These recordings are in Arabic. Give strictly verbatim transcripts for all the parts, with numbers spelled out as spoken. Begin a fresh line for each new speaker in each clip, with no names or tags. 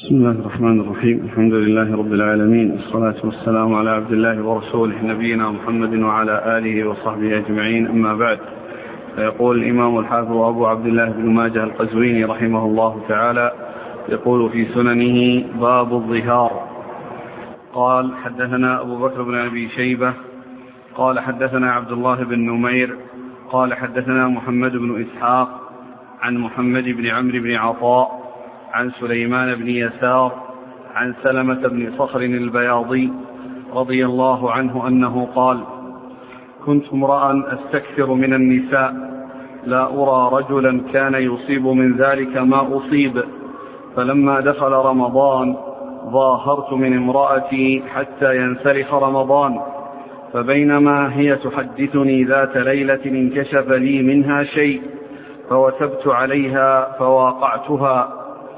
بسم الله الرحمن الرحيم. الحمد لله رب العالمين، والصلاة والسلام على عبد الله ورسوله نبينا محمد وعلى آله وصحبه أجمعين، أما بعد. فيقول الإمام الحافظ أبو عبد الله بن ماجه القزويني رحمه الله تعالى يقول في سننه: باب الظهار. قال: حدثنا أبو بكر بن أبي شيبة قال حدثنا عبد الله بن نمير قال حدثنا محمد بن إسحاق عن محمد بن عمرو بن عطاء عن سليمان بن يسار عن سلمة بن صخر البياضي رضي الله عنه أنه قال: كنت امرأ أستكثر من النساء، لا أرى رجلا كان يصيب من ذلك ما أصيب، فلما دخل رمضان ظاهرت من امرأتي حتى ينسلخ رمضان، فبينما هي تحدثني ذات ليلة انكشف لي منها شيء، فوثبت عليها فواقعتها،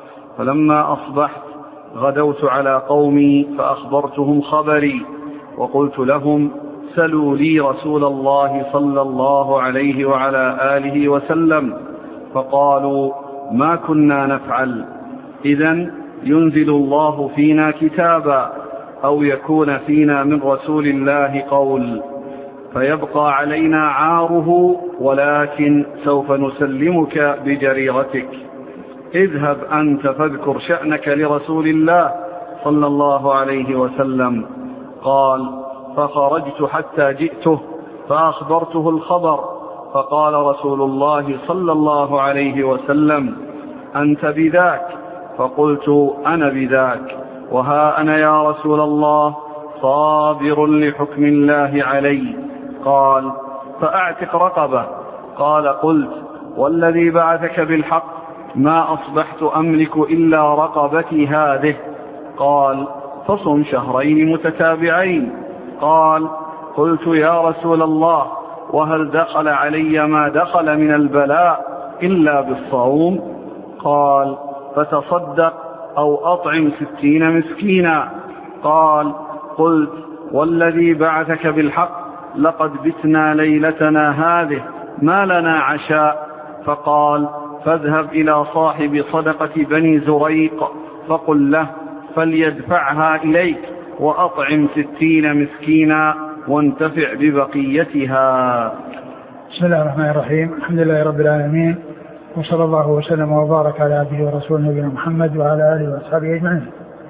فلما أصبحت غدوت على قومي فأخبرتهم خبري، وقلت لهم: سلوا لي رسول الله صلى الله عليه وعلى آله وسلم، فقالوا: ما كنا نفعل. إذن ينزل الله فينا كتابا، أو يكون فينا من رسول الله قول، فيبقى علينا عاره، ولكن سوف نسلمك بجريرتك. اذهب أنت فاذكر شأنك لرسول الله صلى الله عليه وسلم. قال: فخرجت حتى جئته فأخبرته الخبر، فقال رسول الله صلى الله عليه وسلم: أنت بذاك؟ فقلت: أنا بذاك، وها أنا يا رسول الله صابر لحكم الله علي. قال: فأعتق رقبة. قال: قلت: والذي بعثك بالحق ما أصبحت أملك إلا رقبتي هذه. قال: فصم شهرين متتابعين. قال: قلت: يا رسول الله، وهل دخل علي ما دخل من البلاء إلا بالصوم؟ قال: فتصدق أو أطعم ستين مسكينا. قال: قلت: والذي بعثك بالحق لقد بتنا ليلتنا هذه ما لنا عشاء. فقال: فاذهب إلى صاحب صدقة بني زريق فقل له فليدفعها إليك، وأطعم ستين مسكينا وانتفع ببقيتها.
بسم الله الرحمن الرحيم. الحمد لله رب العالمين، وصلى الله وسلم وبارك على عبده ورسوله نبينا محمد وعلى آله وأصحابه أجمعين.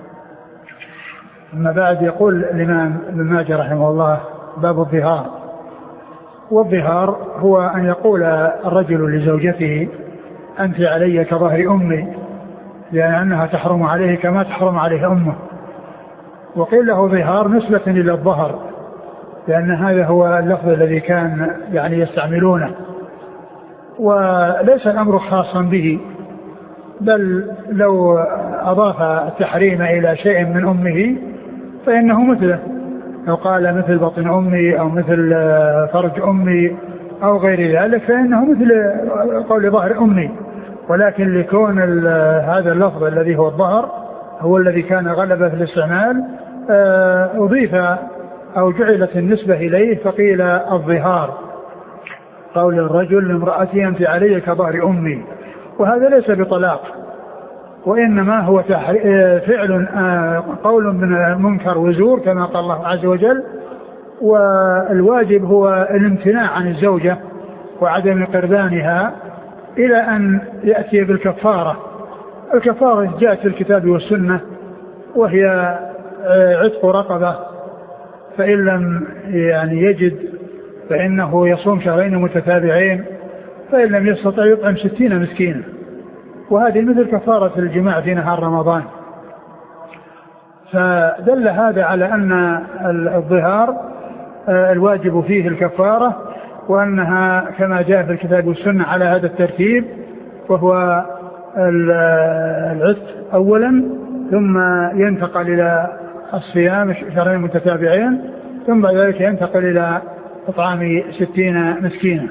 أما بعد، يقول الإمام ابن ماجه رحمه الله: باب الظهار. والظهار هو أن يقول الرجل لزوجته: أنت علي كظهر أمي، لأنها تحرم عليه كما تحرم عليه أمه. وقيل له ظهار نسبة إلى الظهر، لأن هذا هو اللفظ الذي كان يعني يستعملونه، وليس الأمر خاصا به، بل لو أضاف التحريم إلى شيء من أمه فإنه مثله، لو قال مثل بطن أمي أو مثل فرج أمي أو غير ذلك فإنه مثل قول ظهر أمي. ولكن لكون هذا اللفظ الذي هو الظهر هو الذي كان غلبة في الاستعمال، أضيف أو جعلت النسبة إليه فقيل الظهار، قول الرجل لامرأتي: أنت علي كظهر أمي. وهذا ليس بطلاق، وإنما هو فعل قول من منكر وزور كما قال الله عز وجل. والواجب هو الامتناع عن الزوجة وعدم قربانها إلى أن يأتي بالكفارة. الكفارة جاءت في الكتاب والسنة، وهي عتق رقبة، فإن لم يعني يجد فإنه يصوم شهرين متتابعين، فإن لم يستطع يطعم ستين مسكينا، وهذه مثل كفارة الجماع في نهار رمضان. فدل هذا على أن الظهار الواجب فيه الكفارة، وأنها كما جاء في الكتاب والسنة على هذا الترتيب، وهو العتق أولا، ثم ينتقل إلى الصيام شهرين متتابعين، ثم بعد ذلك ينتقل إلى إطعام ستين مسكينا.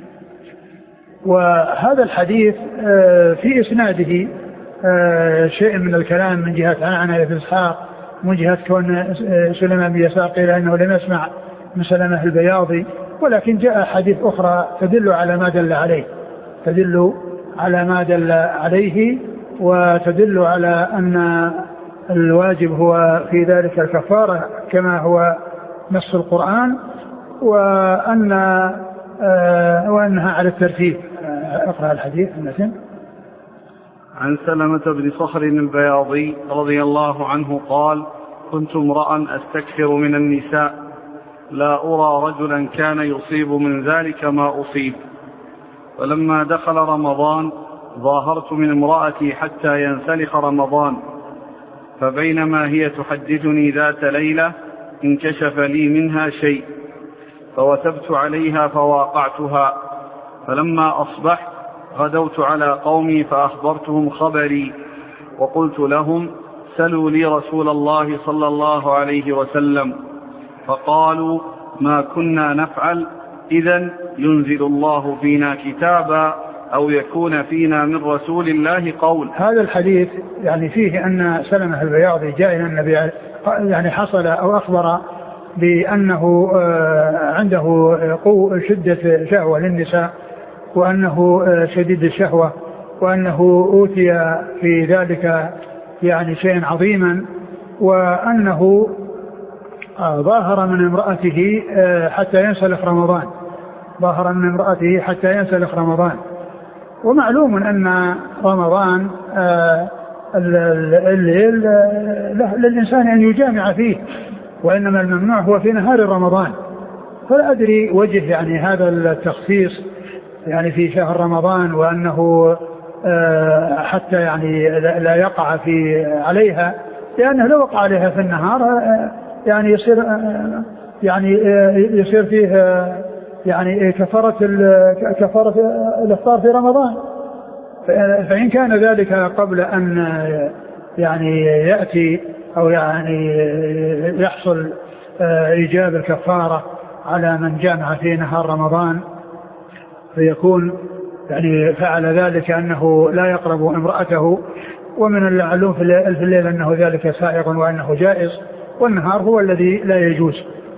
وهذا الحديث في إسناده شيء من الكلام من جهة عنعنة بن إسحاق، من جهة كون سليمان بن يسار قيل إنه لم يسمع من سلمة البياضي، ولكن جاء حديث أخرى تدل على ما دل عليه تدل على ما دل عليه وتدل على أن الواجب هو في ذلك الكفارة كما هو نص القرآن، وأن آه وأنها على الترتيب. اقرأ الحديث المتن.
عن سلمة بن صخر البياضي رضي الله عنه قال: كنت امرأ أستكثر من النساء، لا أرى رجلا كان يصيب من ذلك ما أصيب، فلما دخل رمضان ظاهرت من امرأتي حتى ينسلخ رمضان، فبينما هي تحدثني ذات ليلة انكشف لي منها شيء، فوثبت عليها فواقعتها، فلما أصبحت غدوت على قومي فأخبرتهم خبري، وقلت لهم: سلوا لي رسول الله صلى الله عليه وسلم، فقالوا: ما كنا نفعل، إذن ينزل الله فينا كتابا أو يكون فينا من رسول الله قول.
هذا الحديث يعني فيه أن سلمة البياضي جاء إلى النبي، يعني حصل أو أخبر بأنه عنده قوة شدة شهوة للنساء، وأنه شديد الشهوة، وأنه أوتي في ذلك يعني شيء عظيما، وأنه ظاهر من امرأته حتى ينسلخ رمضان ظاهر من امرأته حتى ينسلخ رمضان. ومعلوم أن رمضان الليل للإنسان أن يجامع فيه، وإنما الممنوع هو في نهار رمضان. فلا أدري وجه يعني هذا التخصيص يعني في شهر رمضان، وأنه حتى يعني لا يقع في عليها، لأنه لو وقع عليها في النهار يعني يصير يعني يصير فيه يعني كفارة كفارة الإفطار في رمضان. فإن كان ذلك قبل أن يعني يأتي أو يعني يحصل إيجاب الكفارة على من جامع في نهار رمضان، فيكون يعني فعل ذلك أنه لا يقرب امرأته، ومن المعلوم في الليل أنه ذلك سائغ وأنه جائز، والنهار هو الذي لا يجوز.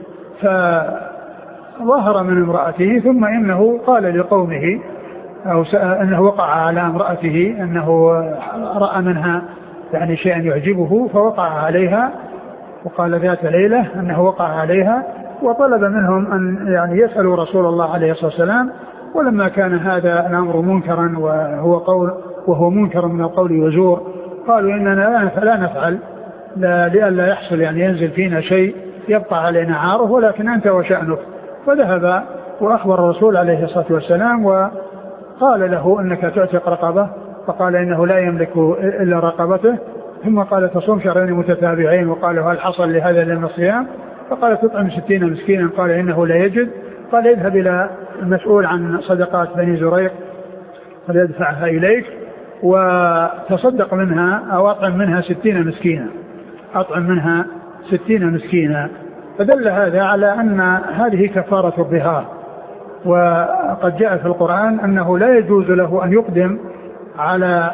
فظهر من امرأته، ثم إنه قال لقومه أو أنه وقع على امرأته، أنه رأى منها يعني شيئا يعجبه فوقع عليها، وقال ذات ليلة أنه وقع عليها، وطلب منهم أن يعني يسألوا رسول الله عليه الصلاة والسلام. ولما كان هذا الأمر منكرا وهو قول وهو منكر من القول وزور، قالوا إننا لا نفعل لئلا يحصل يعني ينزل فينا شيء يبقى علينا عاره، ولكن أنت وشأنك. فذهب وأخبر الرسول عليه الصلاة والسلام وقال له أنك تعتق رقبة، فقال إنه لا يملك إلا رقبته. ثم قال تصوم شهرين متتابعين، وقال هل حصل لهذا لنا الصيام؟ فقال تطعم ستين مسكينا، قال إنه لا يجد. قال اذهب إلى المسؤول عن صدقات بني زريق فليدفعها إليك وتصدق منها أو أطعم منها ستين مسكينا أطعم منها ستين مسكينا. فدل هذا على أن هذه كفارة الظهار. وقد جاء في القرآن أنه لا يجوز له أن يقدم على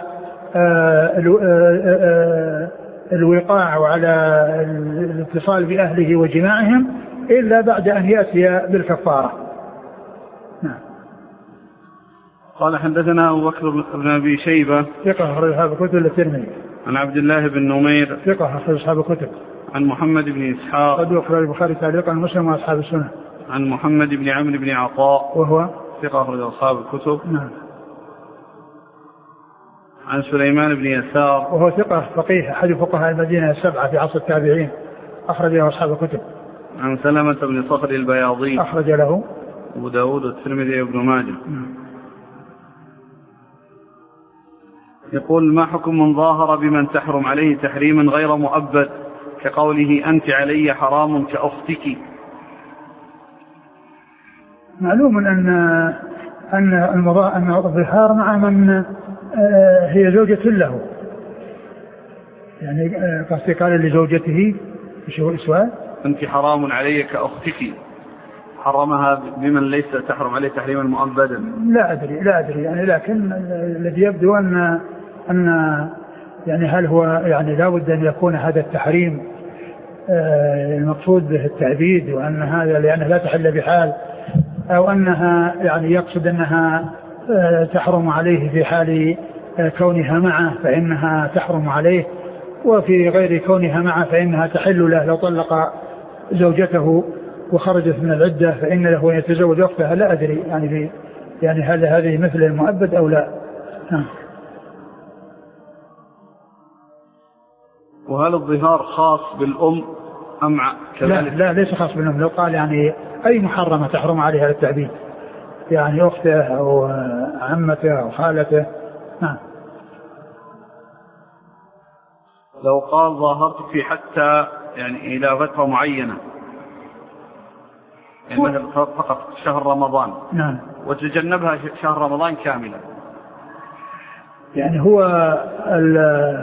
الوقاع وعلى الاتصال بأهله وجماعهم إلا بعد أن يأتي بالكفارة. نعم.
قال حدثنا أبو بكر بن أبي شيبة
ثقة أخرج أصحاب الكتب الترمذي.
عن عبد الله بن نمير
ثقة أخرج أصحاب الكتب.
عن محمد بن إسحاق
قد أخرج البخاري تعليقا مسلم وأصحاب السنة.
عن محمد بن عمرو بن عطاء
وهو
ثقة أخرج أصحاب الكتب.
نعم.
عن سليمان بن يسار
وهو ثقة فقيه أحد فقهاء المدينة السبعة في عصر التابعين أخرج له أصحاب الكتب.
عن سلمة بن صخر البياضي
أخرج له
أبو داود والترمذي وابن ماجه. يقول: ما حكم من ظاهر بمن تحرم عليه تحريما غير مؤبد كقوله أنت علي حرام كأختك؟
معلوم أن أن أن الظهار مع من هي زوجة له، يعني قصدي قال لزوجته ايش هو السؤال؟
أنت حرام علي كأختك، حرمها بمن ليس تحرم عليه تحريما مؤبدا.
لا أدري لا أدري يعني، لكن الذي يبدو أن أن يعني هل هو يعني لا بد أن يكون هذا التحريم المقصود به التعبيد، وأن هذا لأنه لا تحل بحال، أو أنها يعني يقصد أنها تحرم عليه في حال كونها معه فإنها تحرم عليه، وفي غير كونها معه فإنها تحل له. لو طلق زوجته وخرجت من العدة فإن له أن يتزوج أختها. لا أدري يعني في يعني هل هذه مثل المؤبد أو لا. ها.
وهل الظهار خاص بالأم أم كذلك؟
لا, لا ليس خاص بالأم. لو قال يعني أي محرمة تحرم عليها التعبيد، يعني أخته أو عمته أو خالته. ها.
لو قال ظاهرت في حتى يعني إلى فترة معينة، يعني مثلا فقط شهر رمضان،
نعم،
وتجنبها شهر رمضان كاملا،
يعني هو ال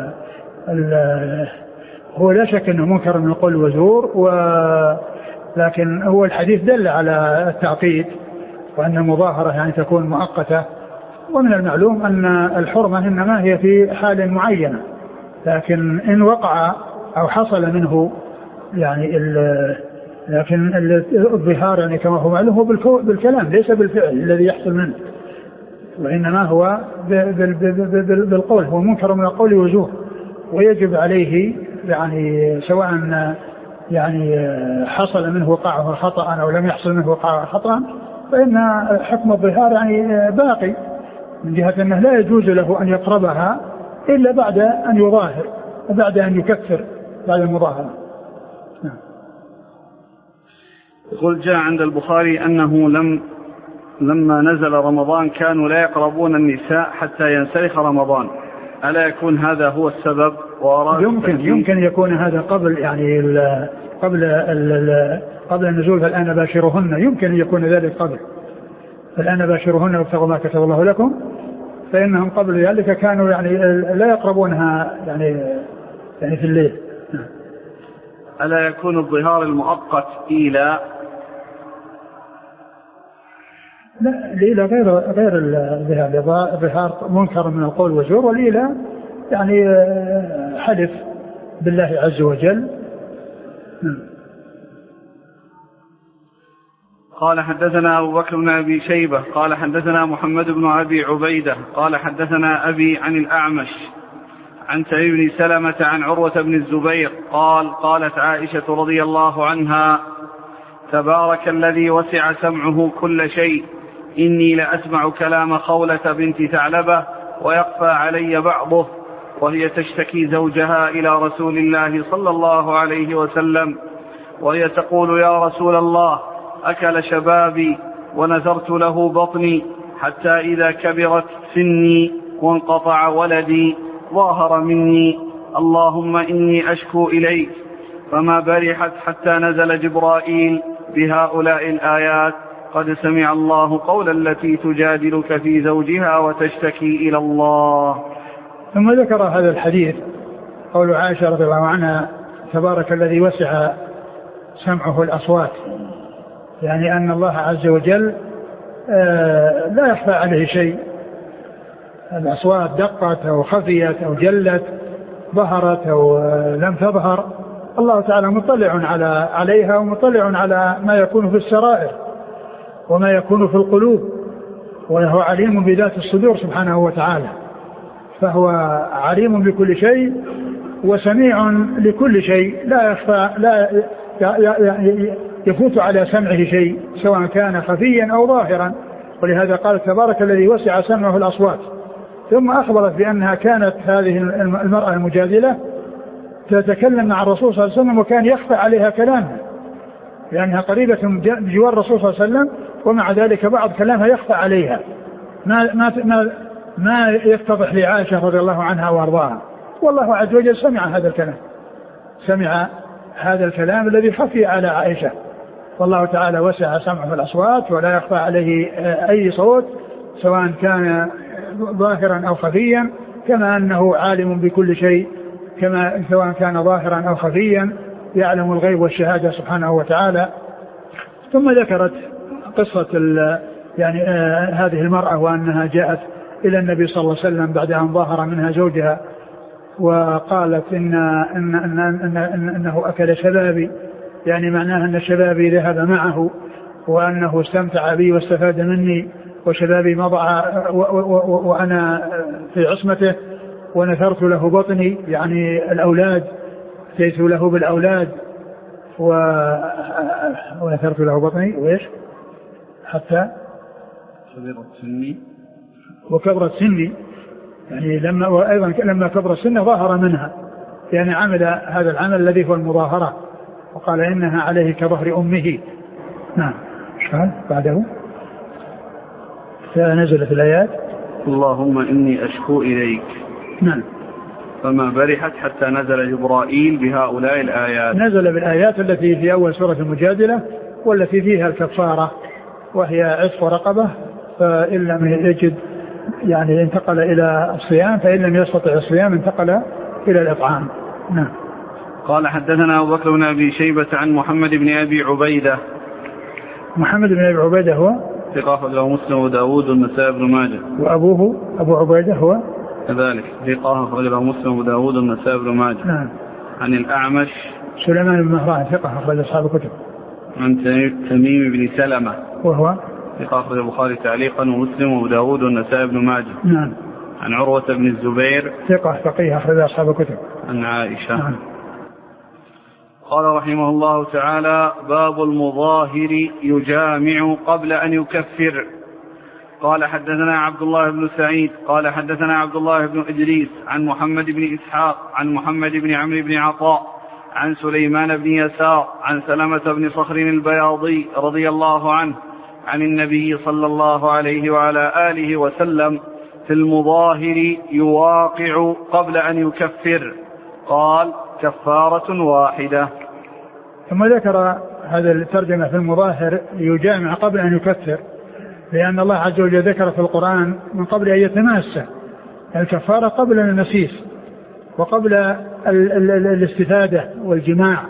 ال هو لا شك أنه منكر من القول وزور، ولكن هو الحديث دل على التعقيد وأن المظاهرة يعني تكون مؤقتة. ومن المعلوم أن الحرمة إنما هي في حال معينة، لكن إن وقع أو حصل منه يعني لكن الظهار يعني كما هو معلوم هو بالكلام ليس بالفعل الذي يحصل منه، وإنما هو بالقول. هو منكر من القول وزور، ويجب عليه يعني سواء يعني حصل منه وقعه خطأ أو لم يحصل منه وقعه خطأ، فإن حكم الظهار يعني باقي، من جهة أنه لا يجوز له أن يقربها إلا بعد أن يظاهر وبعد أن يكفر بعد المظاهرة.
يقول جاء عند البخاري أنه لم لما نزل رمضان كانوا لا يقربون النساء حتى ينسلخ رمضان، ألا يكون هذا هو السبب؟
يمكن يمكن يكون هذا قبل يعني ال قبل ال قبل النزول. فالآن باشرهن، يمكن أن يكون ذلك قبل. فالآن باشرهن وابتغوا ما كتب الله لكم، فإنهم قبل ذلك كانوا يعني لا يقربونها يعني يعني في الليل.
ألا يكون الظهار المؤقت إلى
لا الإيلة غير غير الظهار. الظهار منكر من القول وزور، والإيلة يعني حلف بالله عز وجل.
قال حدثنا أبو بكر بن أبي شيبة قال حدثنا محمد بن أبي عبيدة قال حدثنا أبي عن الأعمش عن سعيد بن سلمة عن عروة بن الزبير قال قالت عائشة رضي الله عنها: تبارك الذي وسع سمعه كل شيء، إني لأسمع كلام خولة بنت ثعلبة ويخفى علي بعضه، وهي تشتكي زوجها إلى رسول الله صلى الله عليه وسلم، وهي تقول: يا رسول الله، أكل شبابي ونذرت له بطني حتى إذا كبرت سني وانقطع ولدي ظاهر مني، اللهم إني أشكو إليك. فما برحت حتى نزل جبرائيل بهؤلاء الآيات: قد سمع الله قول التي تجادلك في زوجها وتشتكي إلى الله.
ثم ذكر هذا الحديث قول عائشة رضي الله عنها: تبارك الذي وسع سمعه الأصوات، يعني أن الله عز وجل لا يخفى عليه شيء. الأصوات دقت أو خفيت أو جلت، ظهرت أو لم تظهر، الله تعالى مطلع على عليها ومطلع على ما يكون في السرائر وما يكون في القلوب، وهو عليم بذات الصدور سبحانه وتعالى. فهو عليم بكل شيء وسميع لكل شيء، لا يخفى لا يفوت على سمعه شيء سواء كان خفيا أو ظاهرا. ولهذا قال: تبارك الذي وسع سمعه الأصوات. ثم أخبرت بأنها كانت هذه المرأة المجادلة تتكلم مع الرسول صلى الله عليه وسلم وكان يخفى عليها كلامها، لأنها قريبة بجوار الرسول صلى الله عليه وسلم، ومع ذلك بعض كلامها يخفى عليها ما ما ما, ما يتضح لعائشة رضي الله عنها وارضاها. والله عز وجل سمع هذا الكلام، سمع هذا الكلام الذي خفي على عائشة، والله تعالى وسع سمعه الأصوات ولا يخفى عليه أي صوت سواء كان ظاهرا أو خفيا، كما أنه عالم بكل شيء، كما سواء كان ظاهرا أو خفيا يعلم الغيب والشهادة سبحانه وتعالى. ثم ذكرت قصة يعني آه هذه المرأة، وأنها جاءت إلى النبي صلى الله عليه وسلم بعد أن ظهر منها زوجها وقالت إن إن إن إن إن إنه أكل شبابي، يعني معناها أن شبابي ذهب معه، وأنه استمتع بي واستفاد مني، وشبابي مضى وأنا في عصمته ونثرت له بطني يعني الأولاد، أتيت له بالأولاد و... ونثرت له بطني وإيش حتى
كبرت سني
وكبرت سني، يعني لما وأيضا لما كبرت سنه ظاهر منها، يعني عمل هذا العمل الذي هو المظاهرة، وقال إنها عليه كظهر أمه. نعم. شال بعده فنزلت الآيات
اللهم إني أشكو إليك.
نعم.
فما برحت حتى نزل جبرائيل بهؤلاء الآيات.
نزل بالآيات التي في أول سورة المجادلة والتي فيها الكفارة وهي عتق رقبة، فإن لم يجد يعني انتقل إلى الصيام، فإن لم يستطع الصيام انتقل إلى الإطعام. نعم.
قال حدثنا أبو بكر بن أبي شيبة عن محمد بن أبي عبيدة.
محمد بن أبي عبيدة هو
ثقة أخرجه مسلم وداود والنسائي بن ماجه.
وأبوه أبو عبيدة هو
كذلك ثقة أخرجه مسلم وداود والنسائي بن ماجه.
نعم.
عن الأعمش
سليمان بن مهران ثقة أخرج أصحاب الكتب.
عن تميم بن سلمة
وهو
ثقة أخرج البخاري تعليقا ومسلم وداود والنسائي بن ماجه.
نعم.
عن عروة بن الزبير
ثقة فقيه أخرج أصحاب الكتب.
عن عائشة.
نعم.
قال رحمه الله تعالى: باب المظاهر يجامع قبل أن يكفر. قال حدثنا عبد الله بن سعيد قال حدثنا عبد الله بن إدريس عن محمد بن إسحاق عن محمد بن عمرو بن عطاء عن سليمان بن يسار عن سلمة بن صخر البياضي رضي الله عنه عن النبي صلى الله عليه وعلى آله وسلم في المظاهر يواقع قبل أن يكفر. قال: كفارة واحدة.
ثم ذكر هذا الترجمة في المظاهر يجامع قبل أن يكفر، لأن الله عز وجل ذكر في القرآن من قبل أن يتماسى الكفارة قبل المسيس وقبل ال ال ال الاستفادة والجماع،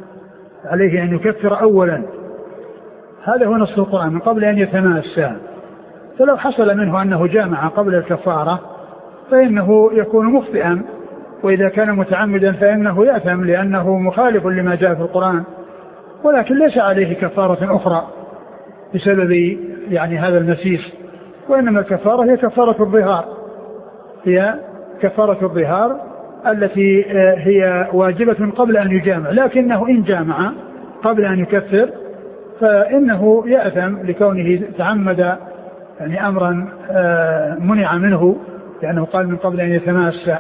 عليه أن يكفر أولا. هذا هو نص القرآن من قبل أن يتماسى. فلو حصل منه أنه جامع قبل الكفارة فإنه يكون مخطئا، وإذا كان متعمدا فإنه يأثم لأنه مخالف لما جاء في القرآن، ولكن ليس عليه كفارة أخرى بسبب يعني هذا المسيس، وإنما الكفارة هي كفارة الظهار، هي كفارة الظهار التي هي واجبة قبل أن يجامع، لكنه إن جامع قبل أن يكفر فإنه يأثم لكونه تعمد يعني أمرا منع منه، لأنه قال من قبل أن يتماسى.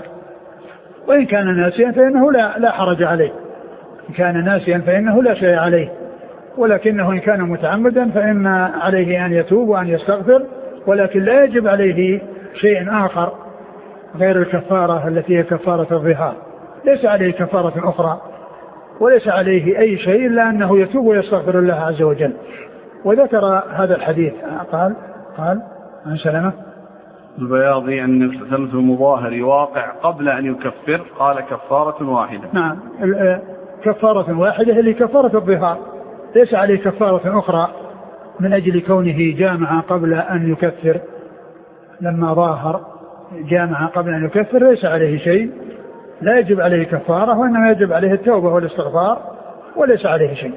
وإن كان ناسيا فإنه لا, لا حرج عليه، إن كان ناسيا فإنه لا شيء عليه، ولكنه إن كان متعمدا فإن عليه أن يتوب وأن يستغفر، ولكن لا يجب عليه شيء آخر غير الكفارة التي هي كفارة الظهار، ليس عليه كفارة أخرى وليس عليه أي شيء إلا أنه يتوب ويستغفر الله عز وجل. وذكر هذا الحديث قال قال عن سلمة
البياضي أن النبي المظاهر يواقع قبل أن يكفر، قال كفارة واحدة.
نعم، كفارة واحدة اللي كفارة الظهار، ليس عليه كفارة أخرى من أجل كونه جامع قبل أن يكفر. لما ظاهر جامع قبل أن يكفر ليس عليه شيء، لا يجب عليه كفارة، وإنما يجب عليه التوبة والاستغفار وليس عليه شيء.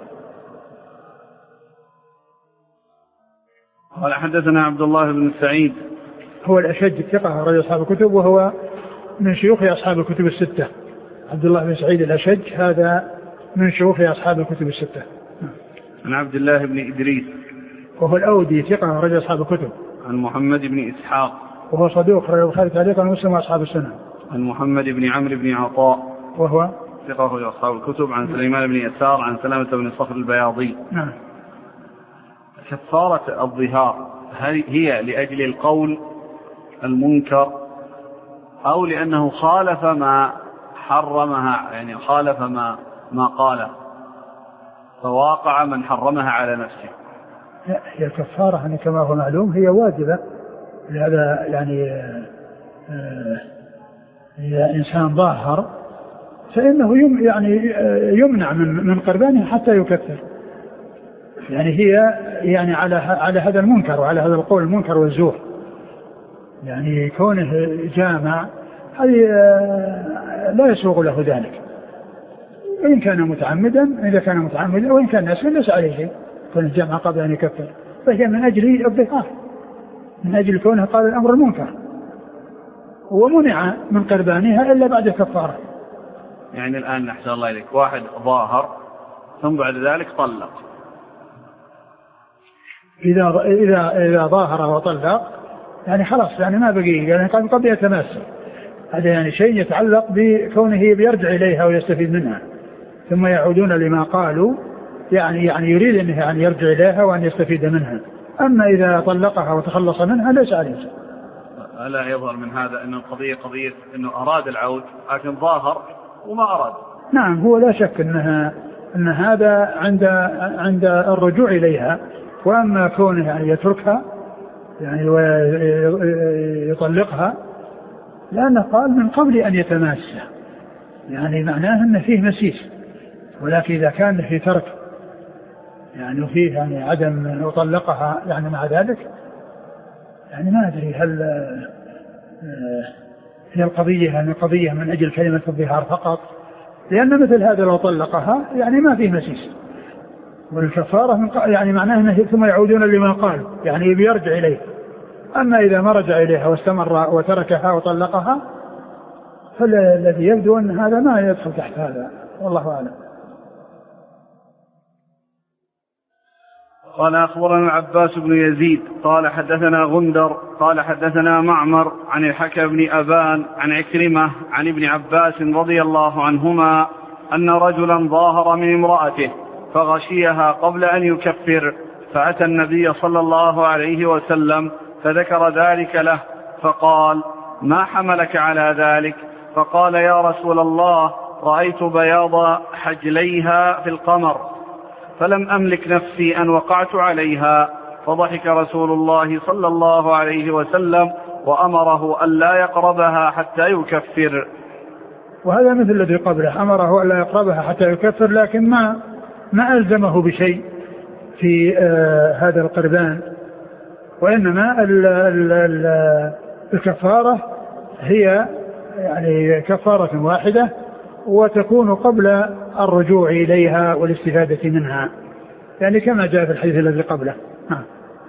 قال حدثنا عبد الله بن سعيد
هو الأشج الثقة رجل أصحاب الكتب، وهو من شيوخ أصحاب الكتب الستة. عبد الله بن سعيد الأشج هذا من شيوخ أصحاب الكتب الستة.
عن عبد الله بن إدريس
وهو الأودي ثقة رجل أصحاب الكتب.
عن محمد بن إسحاق
وهو صدوق رجل البخاري تعليقا ومسلم وأصحاب السنة.
عن محمد بن عمرو بن عطاء
وهو
ثقة رجل أصحاب الكتب. عن سليمان بن يسار عن سلمة بن صخر البياضي.
نعم.
كفارة الظهار هل هي لأجل القول المنكر أو لأنه خالف ما حرمها، يعني خالف ما ما قاله فواقع من حرمها على نفسه؟
هي الكفارة يعني كما هو معلوم هي واجبة، لهذا يعني إذا إنسان ظاهر فإنه يم يعني يمنع من من قربانه حتى يكفر، يعني هي يعني على على هذا المنكر وعلى هذا القول المنكر والزور، يعني كونه جامع هذه لا يسوغ له ذلك، وإن كان متعمدا إذا كان متعمدا، وإن كان ناسيا ليس عليه شيء، كون الجامع قبل أن يكفر، فهي من أجل الظهار، من أجل كونه قال الأمر المنكر. ومنع من قربانها إلا بعد كفارة.
يعني الآن أحسن الله إليك، واحد ظاهر ثم بعد ذلك طلق،
إذا إذا إذا ظاهر وطلق يعني خلاص يعني ما بقي، يعني قد قد يتماسك. هذا يعني شيء يتعلق بكونه بيرجع إليها ويستفيد منها ثم يعودون لما قالوا، يعني يعني يريد أنه يعني يرجع إليها وأن يستفيد منها. أما إذا طلقها وتخلص منها ليس عليه.
ألا يظهر من هذا أن القضية قضية أنه أراد العود لكن ظاهر وما أراد؟
نعم، هو لا شك أنها أن هذا عند عند الرجوع إليها. وأما كونه يعني يتركها يعني ويطلقها لأنه قال من قبل أن يتماسى، يعني معناه أن فيه مسيس. ولكن إذا كان في ترك يعني فيه يعني عدم يطلقها يعني مع ذلك، يعني ما أدري هل هي القضية يعني قضية من أجل كلمة الظهار فقط، لأن مثل هذا لو طلقها يعني ما فيه مسيس. والكفارة من يعني معناه أنه ثم يعودون لما قال، يعني بيرجع إليه. أما إذا ما رجع إليها واستمر وتركها وطلقها فالذي يبدو أن هذا ما يدخل تحت هذا، والله أعلم.
قال أخبرنا العباس بن يزيد قال حدثنا غندر قال حدثنا معمر عن الحكم بن أبان عن عكرمة عن ابن عباس رضي الله عنهما أن رجلا ظاهر من امرأته فغشيها قبل أن يكفر، فأتى النبي صلى الله عليه وسلم فذكر ذلك له فقال: ما حملك على ذلك؟ فقال: يا رسول الله، رأيت بياض حجليها في القمر فلم أملك نفسي أن وقعت عليها. فضحك رسول الله صلى الله عليه وسلم وأمره ألا يقربها حتى يكفر.
وهذا مثل الذي قبله، أمره ألا يقربها حتى يكفر، لكن ما ما ألزمه بشيء في آه هذا القربان، وإنما ال ال ال الكفارة هي يعني كفارة واحدة وتكون قبل الرجوع إليها والاستفادة منها، يعني كما جاء في الحديث الذي قبله. ها.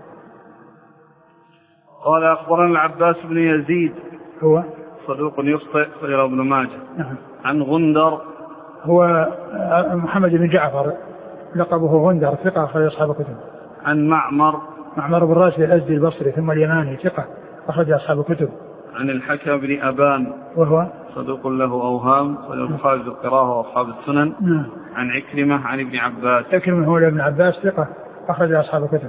قال أخبرنا العباس بن يزيد
هو
صدوق يخطئ صغير ابن ماجه.
نعم.
عن غندر
هو محمد بن جعفر لقبه غندر ثقة أخرج أصحاب الكتب.
عن معمر
معمر بن راشد الأزدي البصري ثم اليماني ثقة أخرج أصحاب الكتب.
عن الحكم بن أبان
وهو
صدوق له أوهام خارج القراءة وأصحاب السنن.
نعم.
عن عكرمة عن ابن عباس.
عكرمة هو ابن عباس ثقة أخرج أصحاب الكتب.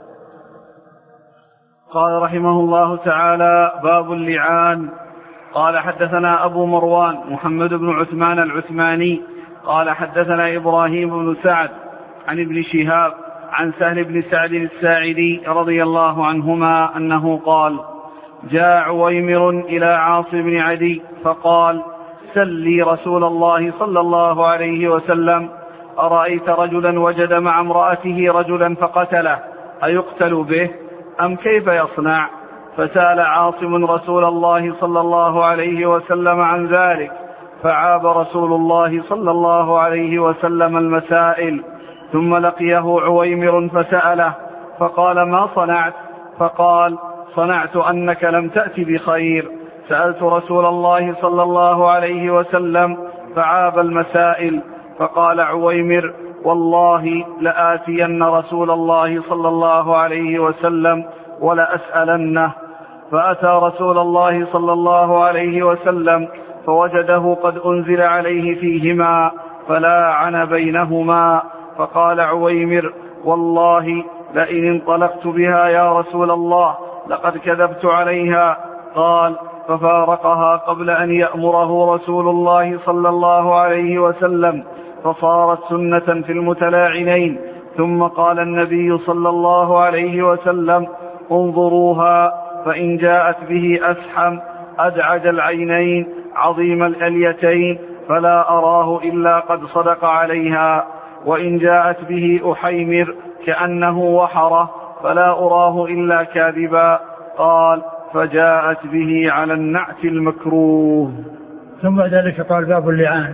قال رحمه الله تعالى: باب اللعان. قال حدثنا أبو مروان محمد بن عثمان العثماني قال حدثنا إبراهيم بن سعد عن ابن شهاب عن سهل بن سعد الساعدي رضي الله عنهما أنه قال: جاء عويمر إلى عاصم بن عدي فقال: سل لي رسول الله صلى الله عليه وسلم، أرأيت رجلا وجد مع امرأته رجلا فقتله أيقتل به أم كيف يصنع؟ فسأل عاصم رسول الله صلى الله عليه وسلم عن ذلك، فعاب رسول الله صلى الله عليه وسلم المسائل. ثم لقيه عويمر فسأله فقال: ما صنعت؟ فقال: صنعت أنك لم تأت بخير، سألت رسول الله صلى الله عليه وسلم فعاب المسائل. فقال عويمر: والله لآتين رسول الله صلى الله عليه وسلم ولأسألنه. فأتى رسول الله صلى الله عليه وسلم فوجده قد أنزل عليه فيهما فلاعن بينهما. فقال عويمر: والله لئن انطلقت بها يا رسول الله لقد كذبت عليها. قال: ففارقها قبل أن يأمره رسول الله صلى الله عليه وسلم، فصارت سنة في المتلاعنين. ثم قال النبي صلى الله عليه وسلم: انظروها، فإن جاءت به أسحم أدعج العينين عظيم الأليتين فلا أراه إلا قد صدق عليها، وإن جاءت به أحيمر كأنه وحره فلا أراه إلا كاذبا. قال: فجاءت به على النعت المكروه.
ثم ذلك قال: باب اللعان.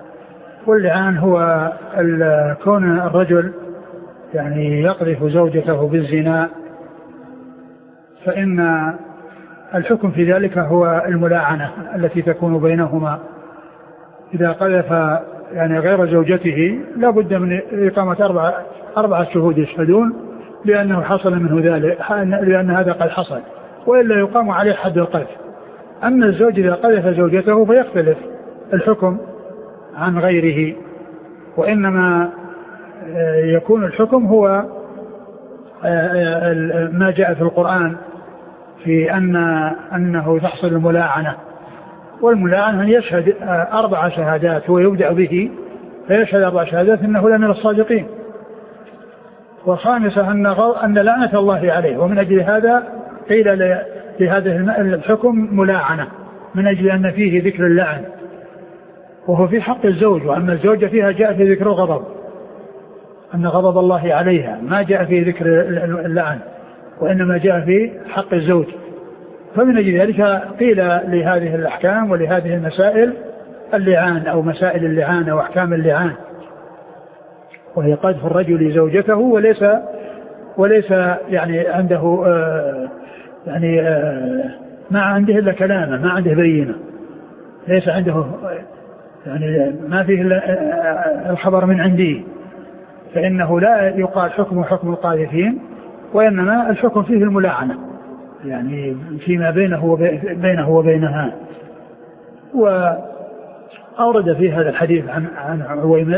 واللعان هو كون الرجل يعني يقذف زوجته بالزنا، فإن الحكم في ذلك هو الملاعنة التي تكون بينهما. إذا قذف يعني غير زوجته لا بد من إقامة أربعة أربعة شهود يشهدون لأنه حصل منه ذلك، لأن هذا قد حصل، وإلا يقام عليه حد القذف. أما الزوج إذا قذف زوجته فيختلف الحكم عن غيره، وإنما يكون الحكم هو ما جاء في القرآن في أن أنه تحصل الملاعنة، والملاعنة أن يشهد أربع شهادات، هو يبدأ به فيشهد أربع شهادات إنه لمن الصادقين، وخامسة أن أن لعنة الله عليه، ومن أجل هذا قيل لهذا الحكم ملاعنة من أجل أن فيه ذكر اللعن، وهو في حق الزوج. وأما الزوجة فيها جاء في ذكر الغضب، أن غضب الله عليها، ما جاء في ذكر اللعن، وإنما جاء في حق الزوج. فمن أجل ذلك قيل لهذه الأحكام ولهذه المسائل اللعان أو مسائل اللعان أو أحكام اللعان، وهي قذف الرجل زوجته وليس وليس يعني عنده آه يعني آه ما عنده إلا كلامه، ما عنده بينة، ليس عنده يعني ما فيه إلا الخبر من عندي، فإنه لا يقال حكم حكم القاذفين، وإنما الحكم فيه الملاعنة يعني فيما بينه وبينه وبينها. وأورد في هذا الحديث عن عن عويمر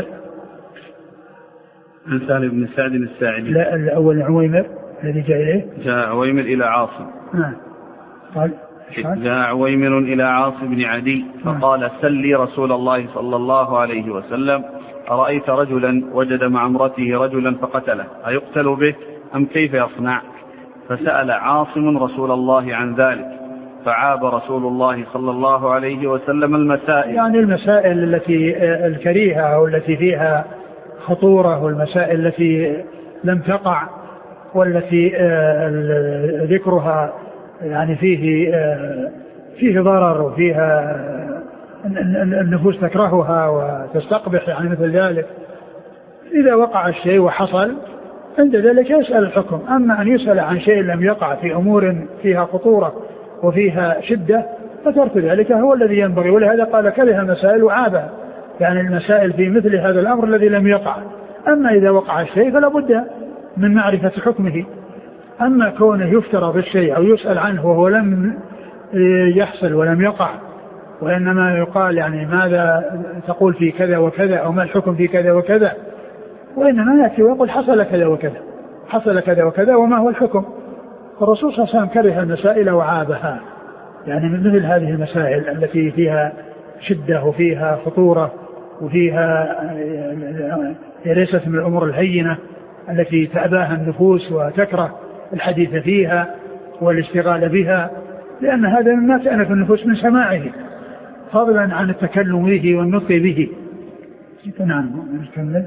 عن سهل بن سعد الساعدي.
لا الأول عويمر الذي جاء إليه،
جاء عويمر إلى عاصم.
نعم. قال
جاء عويمر إلى عاصم بن عدي فقال سلي رسول الله صلى الله عليه وسلم أرأيت رجلا وجد مع امرته رجلا فقتله أيقتل به أم كيف يصنع؟ فسأل عاصم رسول الله عن ذلك فعاب رسول الله صلى الله عليه وسلم المسائل، يعني
المسائل التي الكريهة أو التي فيها خطورة، والمسائل التي لم تقع والتي ذكرها يعني فيه فيه ضرر وفيها النفوس تكرهها وتستقبح يعني مثل ذلك. إذا وقع الشيء وحصل عند ذلك يسأل الحكم. أما أن يسأل عن شيء لم يقع في أمور فيها خطورة وفيها شدة فترك ذلك هو الذي ينبغي، ولهذا قال كره المسائل وعابها، يعني المسائل في مثل هذا الأمر الذي لم يقع. أما إذا وقع الشيء فلا بد من معرفة حكمه. أما كونه يفترض الشيء أو يسأل عنه وهو لم يحصل ولم يقع، وإنما يقال يعني ماذا تقول في كذا وكذا أو ما الحكم في كذا وكذا، وإنما يأتي ويقول حصل كذا وكذا حصل كذا وكذا وما هو الحكم. الرسول صلى الله عليه وسلم كره المسائل وعابها، يعني من مثل هذه المسائل التي فيها شدة وفيها خطورة وفيها ليست من الأمور الهينة التي تأباها النفوس وتكره الحديث فيها والاشتغال بها، لأن هذا مما تأنف النفوس من سماعه فضلا عن التكلم به والنطق به. نعم نكمل.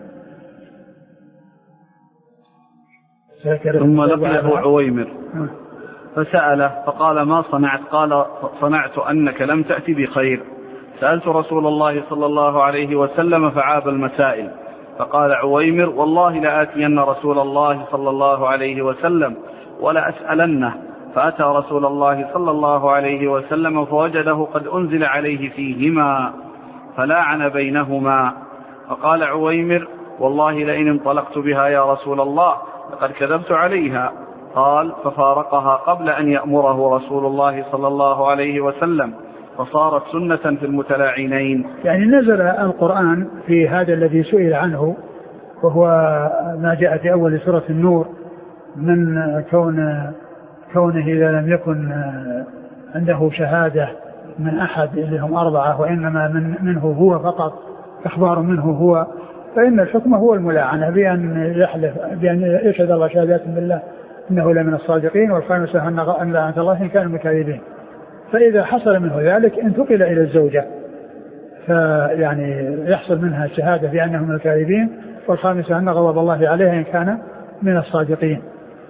ثم لقيه عويمر فسأله فقال ما صنعت؟ قال صنعت أنك لم تأتي بخير، سألت رسول الله صلى الله عليه وسلم فعاب المسائل. فقال عويمر والله لآتين رسول الله صلى الله عليه وسلم ولا أسألنه. فأتى رسول الله صلى الله عليه وسلم فوجده قد أنزل عليه فيهما فلاعن بينهما. فقال عويمر والله لئن انطلقت بها يا رسول الله لقد كذبت عليها. قال ففارقها قبل أن يأمره رسول الله صلى الله عليه وسلم فصارت سنة في المتلاعنين.
يعني نزل القرآن في هذا الذي سئل عنه، وهو ما جاء في أول سورة النور من كون كونه إذا لم يكن عنده شهادة من أحد اللي هم أربعة وإنما من منه هو فقط، إخبار منه هو، فإن الحكم هو الملاعنة بأن يحلف بأن يشهد الله شهادات بالله إنه لمن الصادقين، والخامسة أن لعنة الله إن كانوا من الكاذبين. فإذا حصل منه ذلك انتقل إلى الزوجة فيعني يحصل منها الشهادة بأنه من الكاذبين، والخامسة أن غضب الله عليها إن كان من الصادقين.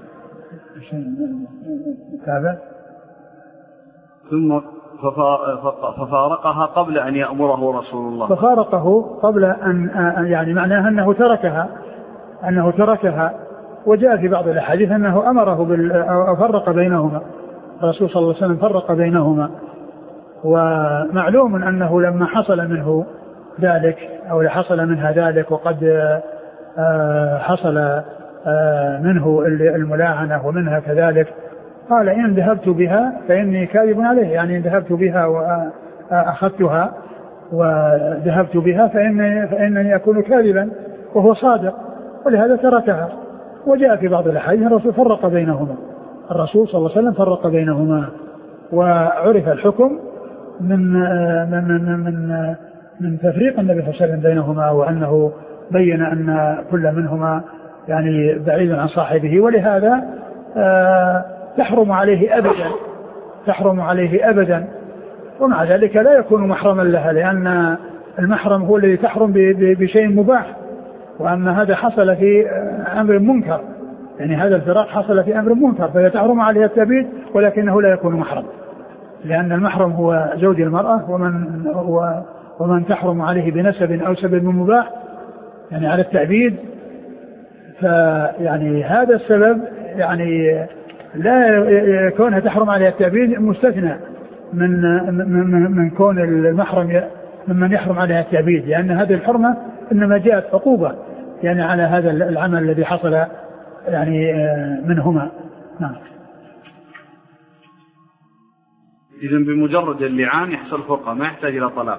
ثم ففارقها قبل أن يأمره رسول الله.
ففارقه قبل أن يعني معناها أنه تركها أنه تركها وجاء في بعض الأحاديث أنه أمره بال أو فرق بينهما الرسول صلى الله عليه وسلم فرق بينهما. ومعلوم أنه لما حصل منه ذلك أو حصل منها ذلك وقد حصل منه الملاعنة ومنها كذلك قال إن ذهبت بها فإني كاذب عليه، يعني إن ذهبت بها وأخذتها وذهبت بها فإني, فإنني أكون كاذبا وهو صادق، ولهذا تركها. وجاء في بعض الأحاديث الرسول فرق بينهما، الرسول صلى الله عليه وسلم فرق بينهما، وعرف الحكم من من من من, من تفريق النبي صلى الله عليه وسلم بينهما، وأنه بين أن كل منهما يعني بعيد عن صاحبه، ولهذا تحرم عليه أبدا تحرم عليه أبدا ومع ذلك لا يكون محرما لها، لأن المحرم هو الذي تحرم بشيء مباح، وأما هذا حصل في أمر منكر، يعني هذا الفراق حصل في أمر منكر فهي تحرم عليه التبيد ولكنه لا يكون محرم، لأن المحرم هو زوج المرأة ومن, ومن تحرم عليه بنسب أو سبب مباح يعني على التأبيد، فيعني هذا السبب يعني لا كونها تحرم عليه التأبيد مستثنى من, من, من كون المحرم ممن يحرم عليها التأبيد، لأن هذه الحرمة إنما جاءت عقوبة يعني على هذا العمل الذي حصل يعني منهما. نعم.
إذن بمجرد اللعان يحصل فرقة ما يحتاج إلى طلاق.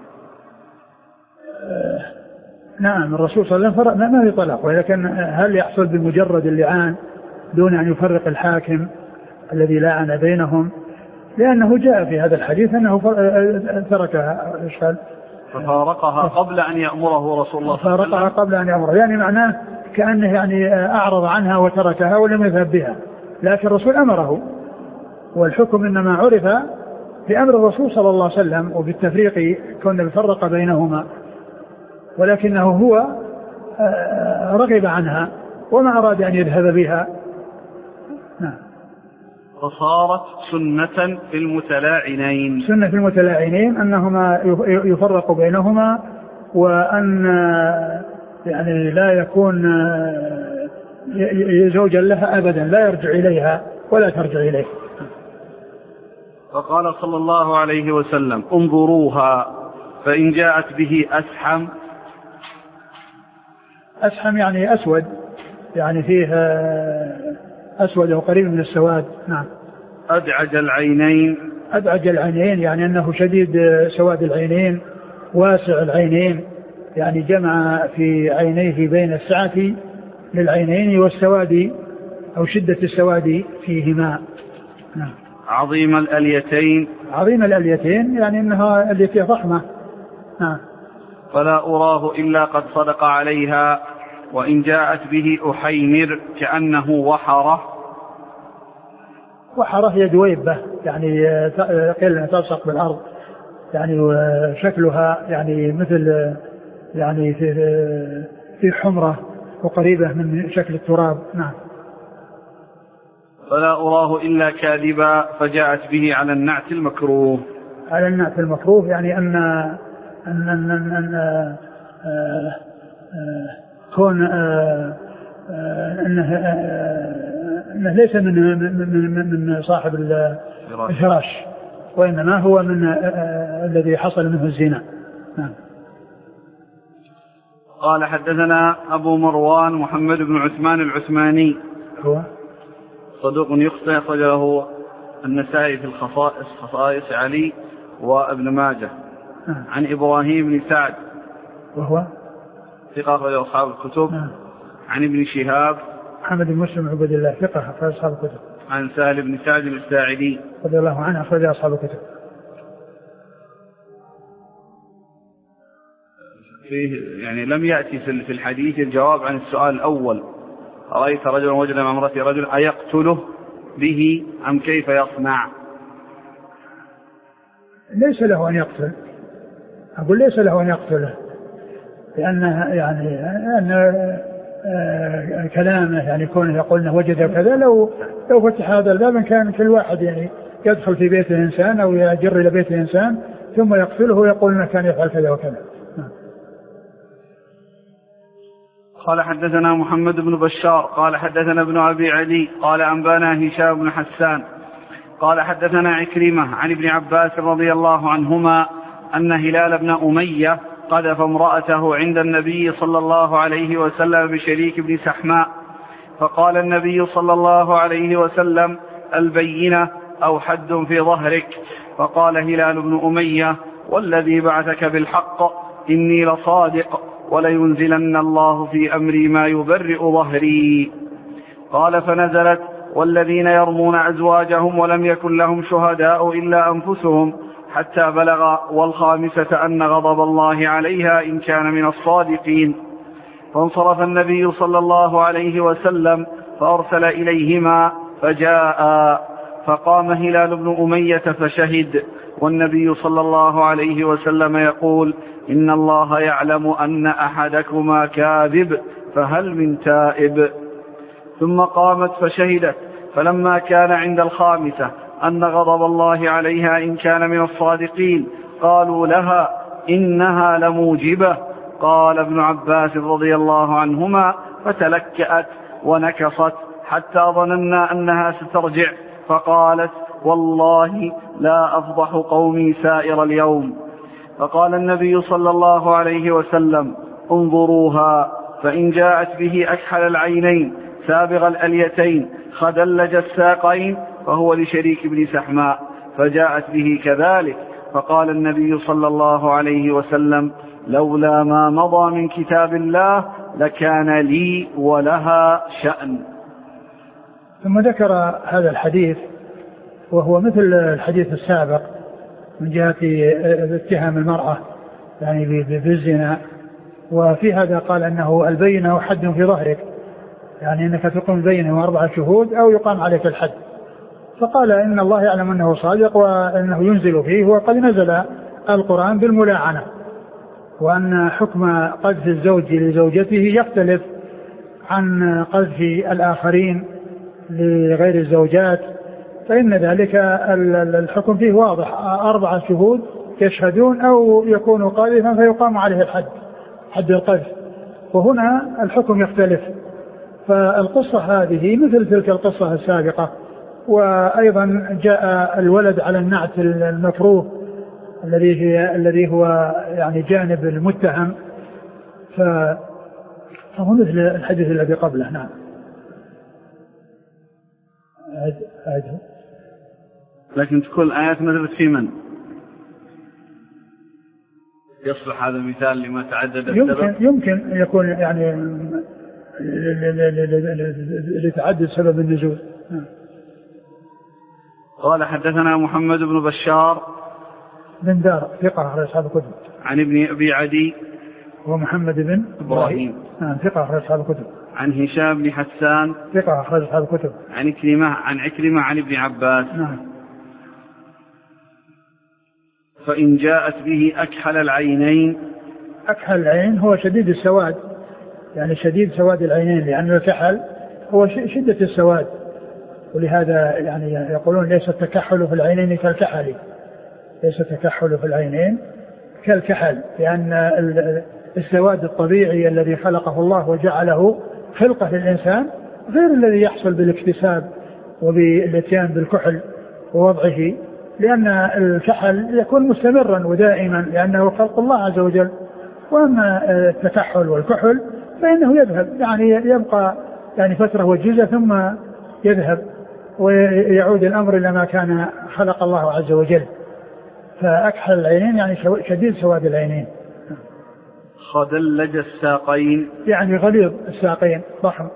آه نعم الرسول صلى الله عليه وسلم ما في طلاق، ولكن هل يحصل بمجرد اللعان دون أن يفرق الحاكم الذي لاعن بينهم؟ لأنه جاء في هذا الحديث أنه تركها إشكال
ففارقها قبل أن يأمره رسول الله صلى الله عليه وسلم.
فارقها قبل أن يأمره، يعني معناه كأنه يعني أعرض عنها وتركها ولم يذهب بها، لكن الرسول أمره، والحكم إنما عرف بأمر الرسول صلى الله عليه وسلم وبالتفريق كنا بفرق بينهما، ولكنه هو رغب عنها وما أراد أن يذهب بها. نعم.
فصارت سنة في المتلاعنين.
سنة في المتلاعنين أنهما يفرق بينهما، وأن يعني لا يكون زوجا لها أبدا، لا يرجع إليها ولا ترجع إليه.
فقال صلى الله عليه وسلم انظروها فإن جاءت به أسحم.
أسحم يعني أسود، يعني فيه أسود أو قريب من السواد. نعم.
أدعج العينين.
أدعج العينين يعني أنه شديد سواد العينين واسع العينين، يعني جمع في عينيه بين السعة للعينين والسواد أو شدة السواد فيهما. نعم.
عظيم الأليتين.
عظيم الأليتين يعني أنها اليتين ضخمة. نعم.
فلا أراه إلا قد صدق عليها، وإن جاءت به أحيمر كأنه وحرة.
وحرة هي دويبة يعني قيل تلصق بالأرض، يعني شكلها يعني مثل يعني في في حمرة وقريبة من شكل التراب. نعم.
فلا أراه إلا كاذبا، فجاءت به على النعت المكروه.
على النعت المكروه يعني أن أن أن, أن, أن آه آه كون آه آه أنه, آه أنه ليس من من من, من صاحب الفراش، وإنما هو من آه آه الذي حصل منه الزنا. نعم.
قال حدثنا أبو مروان محمد بن عثمان العثماني،
هو
صدوق يخطئ، أخرج له النسائي في الخصائص خصائص علي وابن ماجه.
نعم.
عن إبراهيم بن سعد
وهو
ثقة أخرج أصحاب الكتب.
نعم.
عن ابن شهاب
محمد بن مسلم عبد الله ثقة أخرج أصحاب الكتب.
عن سهل بن سعد الساعدي
رضي الله عنه أخرج أصحاب الكتب.
فيه يعني لم يأتي في الحديث الجواب عن السؤال الأول، رأيت رجلا وجد مع امرأته رجل أيقتله به أم كيف يصنع؟
ليس له أن يقتل، أقول ليس له أن يقتله، لأنه يعني أن آه كلامه يعني كونه يقول أنه وجد كذا، لو لو فتح هذا الباب كان كل واحد يعني يدخل في بيت الإنسان أو يجر إلى بيت الإنسان ثم يقتله ويقول أنه كان يفعل كذا وكذا.
قال حدثنا محمد بن بشار قال حدثنا ابن أبي علي قال أنبانا هشام بن حسان قال حدثنا عكرمة عن ابن عباس رضي الله عنهما أن هلال بن أمية قذف امرأته عند النبي صلى الله عليه وسلم بشريك بن سحماء، فقال النبي صلى الله عليه وسلم: البينة أو حد في ظهرك. فقال هلال بن أمية: والذي بعثك بالحق إني لصادق، ولينزلن الله في أمري ما يبرئ ظهري. قال: فنزلت: والذين يرمون أزواجهم ولم يكن لهم شهداء إلا أنفسهم، حتى بلغ: والخامسة أن غضب الله عليها إن كان من الصادقين. فانصرف النبي صلى الله عليه وسلم فأرسل إليهما فجاء، فقام هلال بن أمية فشهد، والنبي صلى الله عليه وسلم يقول: إن الله يعلم أن أحدكما كاذب، فهل من تائب؟ ثم قامت فشهدت، فلما كان عند الخامسة أن غضب الله عليها إن كان من الصادقين قالوا لها: إنها لموجبة. قال ابن عباس رضي الله عنهما: فتلكأت ونكصت حتى ظننا أنها سترجع، فقالت: والله لا أفضح قومي سائر اليوم. فقال النبي صلى الله عليه وسلم: انظروها، فإن جاءت به أكحل العينين سابغ الأليتين خدلج الساقين فهو لشريك بن سحماء، فجاءت به كذلك. فقال النبي صلى الله عليه وسلم: لولا ما مضى من كتاب الله لكان لي ولها شأن.
ثم ذكر هذا الحديث وهو مثل الحديث السابق من جهة اتهام المرأة يعني بالزنا، وفي هذا قال أنه البينة حد في ظهرك، يعني أنك تقوم بينه وأربعة شهود أو يقام عليك الحد. فقال إن الله يعلم أنه صادق وأنه ينزل فيه، وقد نزل القرآن بالملاعنة، وأن حكم قذف الزوج لزوجته يختلف عن قذف الآخرين لغير الزوجات، فإن ذلك الحكم فيه واضح: أربعة شهود يشهدون أو يكون قاذفا فيقام عليه الحد، حد القذف. وهنا الحكم يختلف. فالقصة هذه مثل تلك القصة السابقة. وأيضا جاء الولد على النعت المكروه الذي هي الذي هو يعني جانب المتهم، فهو مثل الحديث الذي قبله. نعم. أعد.
لكن تكون الآيات نزلت في من؟ يصلح هذا المثال لما تعدد
يمكن, يمكن يكون يعني لتعدد سبب النزول.
قال حدثنا محمد بن بشار
بن دار ثقة أخرج أصحاب الكتب.
عن ابن أبي عدي
ومحمد بن
إبراهيم
ثقة أخرج أصحاب الكتب.
عن هشام بن حسان
ثقة أخرج أصحاب الكتب.
عن عكرمة عن عكرمة عن ابن عباس.
نعم.
فإن جاءت به أكحل العينين.
أكحل العين هو شديد السواد، يعني شديد سواد العينين، لأن الكحل هو شدة السواد، ولهذا يعني يقولون ليس التكحل في العينين كالكحل، ليس التكحل في العينين كالكحل، لأن السواد الطبيعي الذي خلقه الله وجعله خلقة للإنسان غير الذي يحصل بالاكتساب وبالاتيان بالكحل ووضعه، لأن الكحل يكون مستمرا ودائما لأنه خلق الله عز وجل. وأما التكحل والكحل فإنه يذهب، يعني يبقى يعني فترة وجيزة ثم يذهب ويعود الأمر إلى ما كان خلق الله عز وجل. فأكحل العينين يعني شديد سواد العينين.
خدلج الساقين
يعني غليظ الساقين ضخم.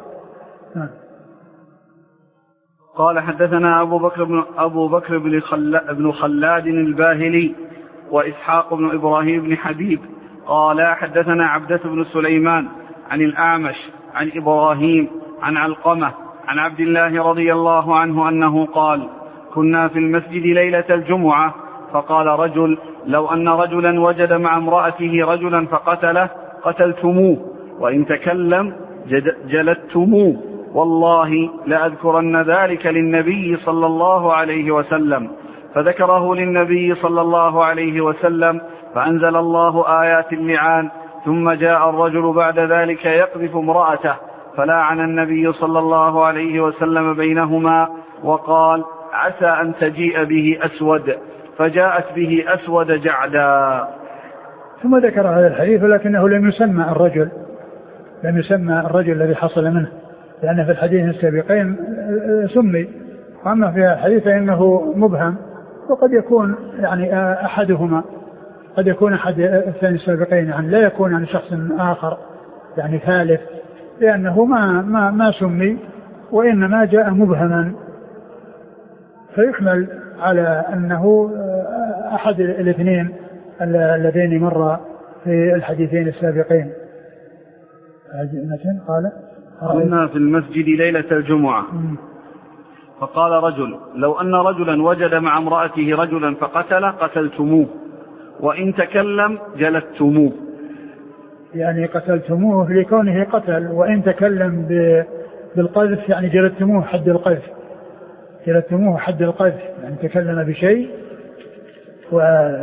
قال حدثنا أبو بكر بن أبو بكر بن خلاد, بن خلاد الباهلي وإسحاق بن إبراهيم بن حبيب قال حدثنا عبدة بن سليمان عن الأعمش عن إبراهيم عن علقمة عن عبد الله رضي الله عنه أنه قال: كنا في المسجد ليلة الجمعة فقال رجل: لو أن رجلا وجد مع امرأته رجلا فقتله قتلتموه، وإن تكلم جلدتموه، والله لأذكرن ذلك للنبي صلى الله عليه وسلم. فذكره للنبي صلى الله عليه وسلم فأنزل الله آيات اللعان. ثم جاء الرجل بعد ذلك يقذف امرأته فلاعن النبي صلى الله عليه وسلم بينهما وقال: عسى أن تجيء به أسود فجاءت به أسود جعدا.
ثم ذكر هذا الحديث ولكنه لم يسمى الرجل لم يسمى الرجل الذي حصل منه، لأن في الحديث السابقين سمي، وأما في الحديث فإنه مبهم، وقد يكون يعني أحدهما قد يكون أحد الثاني السابقين، يعني لا يكون عن شخص آخر يعني ثالث، لأنه ما ما ما سمي وإنما جاء مبهما، فيحمل على أنه أحد الاثنين اللذين مر في الحديثين السابقين. قال
كنا في المسجد ليلة الجمعة فقال رجل لو أن رجلا وجد مع امرأته رجلا فقتل قتلتموه وإن تكلم جلدتموه.
يعني قتلتموه لكونه قتل، وإن تكلم بالقذف يعني جلدتموه حد القذف جلدتموه حد القذف يعني تكلم بشيء و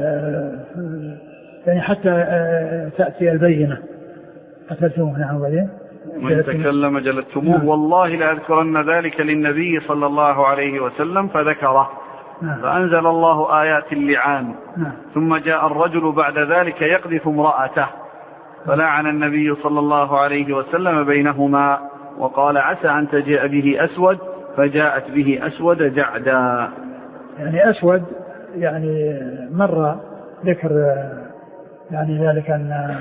يعني حتى تأتي البينة قتلتموه. نعم. وبعدين
وإن تكلم جلدتموه. نعم. والله لأذكرن ذلك للنبي صلى الله عليه وسلم فذكره. نعم. فأنزل الله آيات اللعان.
نعم.
ثم جاء الرجل بعد ذلك يقذف امرأته فلعن النبي صلى الله عليه وسلم بينهما وقال عسى أن تجيء به أسود فجاءت به أسود جعدا.
يعني أسود يعني مر ذكر يعني ذلك أن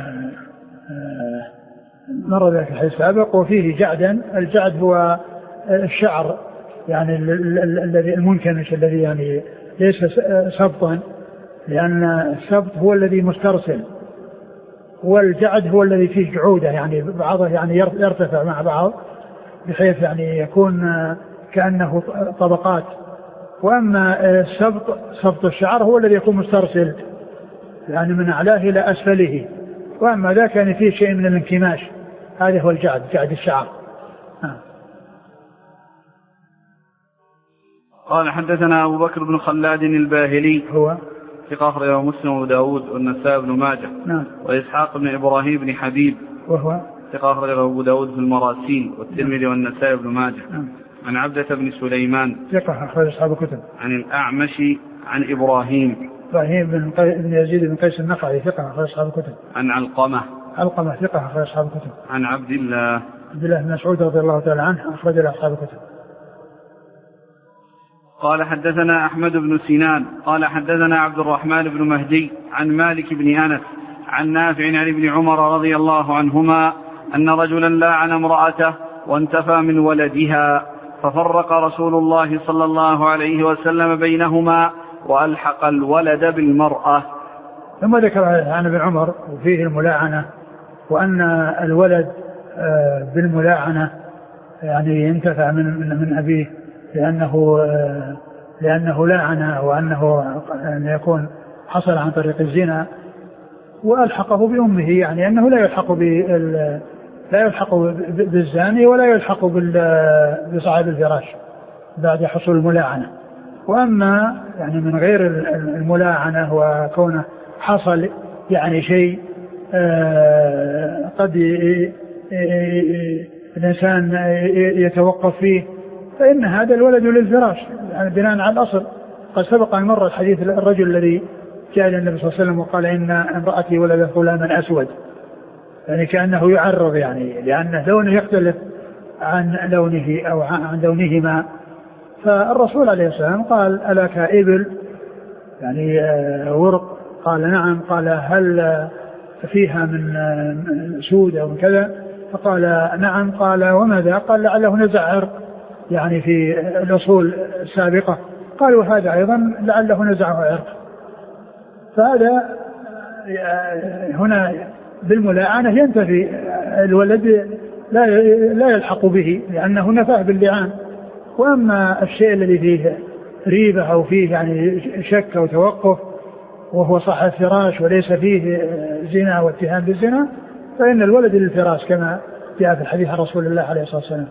مر ذلك الحديث السابق وفيه جعدا. الجعد هو الشعر يعني الذي المنكمش الذي يعني ليس سبطا، لأن السبط هو الذي مسترسل، والجعد هو الذي فيه جعودة يعني بعضه يعني يرتفع مع بعض بحيث يعني يكون كأنه طبقات. وأما السبط سبط الشعر هو الذي يكون مسترسل يعني من أعلاه إلى أسفله، وأما ذاك يعني فيه شيء من الانكماش، هذا هو الجعد جعد الشعر. آه.
قال حدثنا أبو بكر بن خلاد الباهلي
هو
ثقة أخرجه مسلم وداود والنسائي بن ماجه.
نعم.
وإسحاق بن إبراهيم بن حبيب
وهو
ثقة أخرجه أبو داود في المراسيل والترمذي والنسائي بن ماجه.
نعم.
عن عبدة بن سليمان
ثقة أخرج أصحاب الكتب.
عن الأعمش عن إبراهيم
إبراهيم بن, قي... بن يزيد بن قيس النخعي ثقة أخرج أصحاب الكتب.
عن علقمة
علقمة ثقة أخرج أصحاب الكتب.
عن عبد الله
عبد الله بن مسعود رضي الله تعالى عنه أخرج له أصحاب الكتب.
قال حدثنا أحمد بن سنان قال حدثنا عبد الرحمن بن مهدي عن مالك بن أنس عن نافع عن ابن عمر رضي الله عنهما أن رجلا لاعن امرأته وانتفى من ولدها ففرق رسول الله صلى الله عليه وسلم بينهما وألحق الولد بالمرأة.
ثم ذكر عن ابن عمر وفيه الملاعنة، وأن الولد بالملاعنة يعني ينتفع من من أبيه لأنه لأنه لاعنه، وأنه يكون حصل عن طريق الزنا، وألحقه بأمه يعني أنه لا يلحق بال لا يلحق بالزاني ولا يلحق بصاحب الفراش بعد حصول الملاعنة. وأما يعني من غير الملاعنة وكونه حصل يعني شيء قد الإنسان يتوقف فيه، فإن هذا الولد للفراش يعني بناء على الأصل. قد سبق أن مر الحديث الرجل الذي جاء إلى النبي صلى الله عليه وسلم وقال إن امرأتي ولد غلاما أسود، يعني كأنه يعرض يعني لأن لونه يختلف عن لونه أو عن لونهما. فالرسول عليه السلام قال ألك إبل يعني ورق؟ قال نعم. قال هل فيها من سود أو من كذا؟ فقال نعم. قال وماذا؟ قال لعله نزع عرق يعني في الأصول السابقة. قال وهذا أيضا لعله نزعه عرق. فهذا هنا بالملاعنة ينتفي الولد لا لا يلحق به لأنه نفاه باللعان. وأما الشيء الذي فيه ريبة أو فيه يعني شك أو توقف وهو صاحب فراش وليس فيه زنا واتهام بالزنا فإن الولد للفراش كما جاء في الحديث عن رسول الله عليه الصلاة والسلام.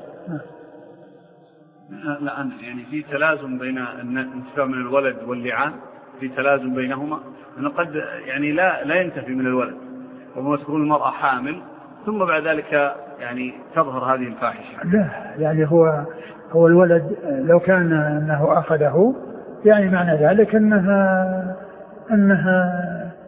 لا يعني في تلازم بين الانتفاء من الولد واللعان، في تلازم بينهما، أنه قد يعني لا لا ينتفي من الولد وما تكون المرأة حامل ثم بعد ذلك يعني تظهر هذه الفاحشة.
لا يعني هو هو الولد لو كان أنه أخذه يعني معنى ذلك أنها أنها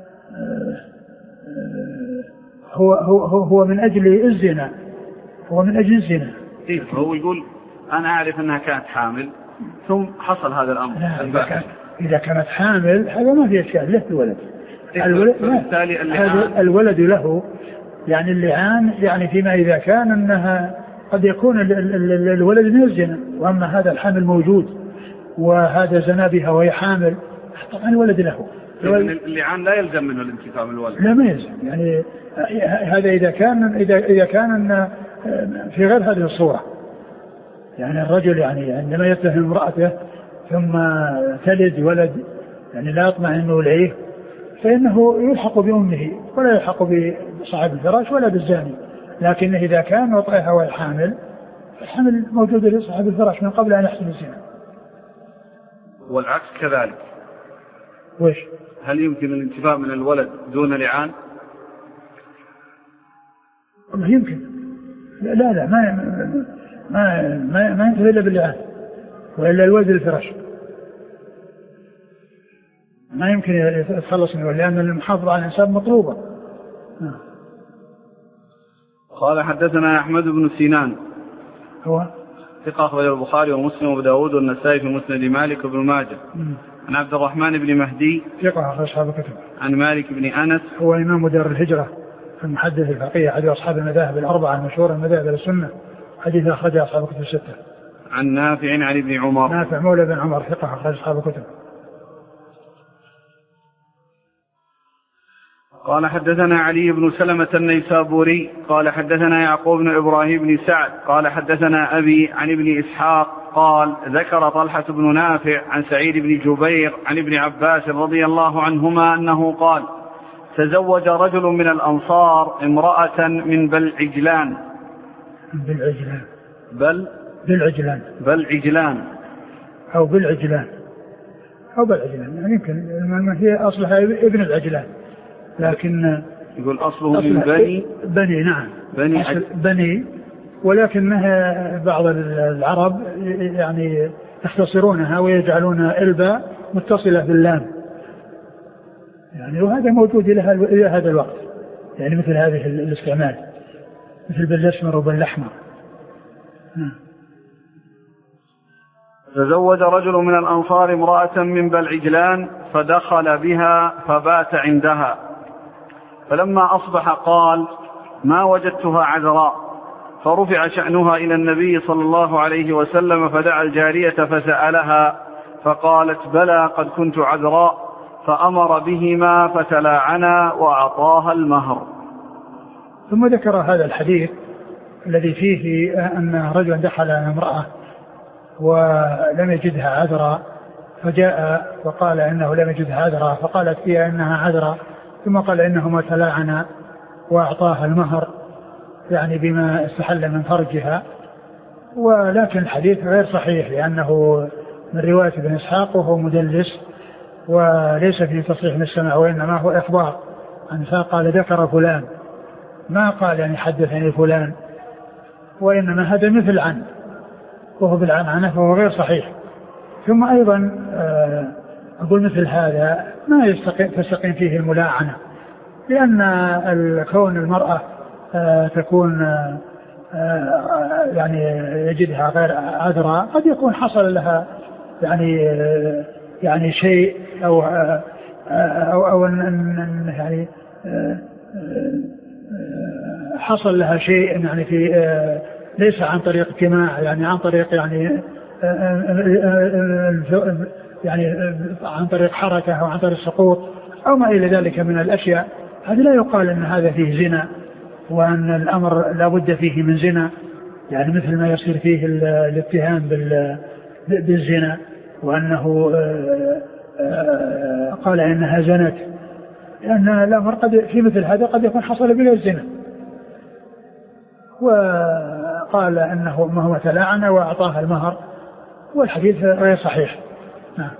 هو هو هو من أجل الزنا، هو من أجل الزنا.
إيه هو يقول أنا أعرف أنها كانت حامل ثم حصل هذا الأمر.
إذا, كان إذا كانت حامل هذا ما في إشكال، له الولد.
إيه
الولد,
هذا
الولد له يعني اللعان يعني فيما إذا كان أنها قد يكون الولد من الزنا، وأما هذا الحامل موجود وهذا زنا بها وهي حامل طبعا الولد له.
اللعان لا يلزم منه الانتفاع من الولد.
لا ما يلزم يعني هذا إذا كان إذا إذا كان في غير هذه الصورة، يعني الرجل يعني عندما يتهم امرأته ثم تلد ولد يعني لا يطمئن إليه فإنه يلحق بأمه ولا يلحق بصاحب الفراش ولا بالزاني. لكن إذا كان وطئها وهي حامل الحمل موجود لصاحب الفراش من قبل أن يحصل الزنا.
والعكس كذلك.
وش؟
هل يمكن الانتفاع من الولد دون لعان؟
يمكن. لا لا ما ما ما, ما ينتفع إلا باللعان وإلا الولد الفراش ما يمكن يتخلص منه لأن المحافظة على الإنسان مطلوبة.
قال حدثنا أحمد بن سينان
هو
ثقة أخرجه البخاري ومسلم وأبو داود والنسائي في مسند مالك وابن ماجه. عن عبد الرحمن بن مهدي
ثقة أخرج أصحاب الكتب.
عن مالك بن أنس
هو إمام دار الهجرة المحدث الفقيه أحد أصحاب المذاهب الأربعة المشهورة المذاهب السنة، حديث أخرجه أصحاب الكتب الستة.
عن نافع عن ابن عمر
نافع مولى بن عمر ثقة أخرج أصحاب الكتب.
قال حدثنا علي بن سلمة النيسابوري قال حدثنا يعقوب بن إبراهيم بن سعد قال حدثنا أبي عن ابن إسحاق قال ذكر طلحة بن نافع عن سعيد بن جبير عن ابن عباس رضي الله عنهما أنه قال تزوج رجل من الأنصار امرأة من بالعجلان
بالعجلان
بل
بالعجلان
بالعجلان
أو بالعجلان أو بالعجلان يعني يمكن هي أصلها ابن العجلان لكن
يقول أصله من بني
بني نعم
بني, عج...
بني ولكنها بعض العرب يعني يختصرونها ويجعلون الباء متصلة باللام يعني وهذا موجود إلى هذا الوقت يعني مثل هذه الاستعمال مثل بالأسمر وبالأحمر.
تزوج رجل من الأنصار امرأة من بالعجلان فدخل بها فبات عندها فلما أصبح قال ما وجدتها عذراء فرفع شأنها إلى النبي صلى الله عليه وسلم فدعا الجارية فسألها فقالت بلى قد كنت عذراء فأمر بهما فتلاعنا وأعطاها المهر.
ثم ذكر هذا الحديث الذي فيه أن رجلا دخل على امرأة ولم يجدها عذراء فجاء وقال إنه لم يجدها عذراء فقالت فيها إنها عذراء ثم قال إنهما تلاعنا وأعطاها المهر يعني بما استحل من فرجها. ولكن الحديث غير صحيح لأنه من رواية ابن إسحاق وهو مدلس وليس فيه تصريح من السماع وإنما هو إخبار عن قال ذكر فلان ما قال يعني حدثني فلان وإنما هذا مثل عن وهو بالعنعنة فهو غير صحيح. ثم أيضا أقول مثل هذا ما يستقيم تستقيم فيه الملاعنة لأن كون المرأة تكون يعني يجدها غير عذراء قد يكون حصل لها يعني يعني شيء أو أو أو أن يعني حصل لها شيء يعني في ليس عن طريق اجتماع يعني عن طريق يعني يعني عن طريق حركة أو عن طريق سقوط أو ما إلى ذلك من الأشياء. هذا لا يقال أن هذا فيه زنا وأن الأمر لا بد فيه من زنا يعني مثل ما يصير فيه الاتهام بالزنا وأنه قال إنها زنت لأن الأمر قد في مثل هذا قد يكون حصل بلا الزنا. وقال أنه ما هو تلاعن وأعطاها المهر والحديث غير صحيح. نعم.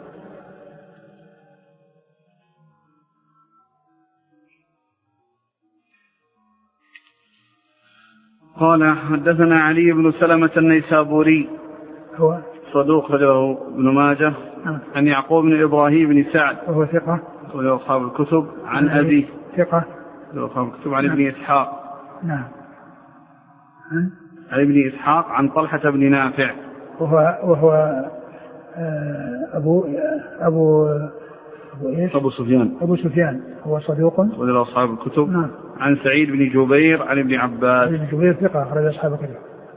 قال حدثنا علي بن سلمة النيسابوري
هو
صدوق رجله ابن ماجه.
نعم.
عن يعقوب بن إبراهيم بن سعد
وهو ثقة
وله أصحاب الكتب. عن أبيه
ثقة
له أصحاب الكتب. عن
نعم.
ابن إسحاق.
نعم.
عن ابن إسحاق عن طلحة بن نافع
وهو وهو أبو أبو أبو إيش؟
أبو سفيان
أبو سفيان هو صدوق
وله أصحاب الكتب.
نعم.
عن سعيد بن جبير عن ابن عباس.
ابن جبير ثقة أخرج أصحاب الكتب.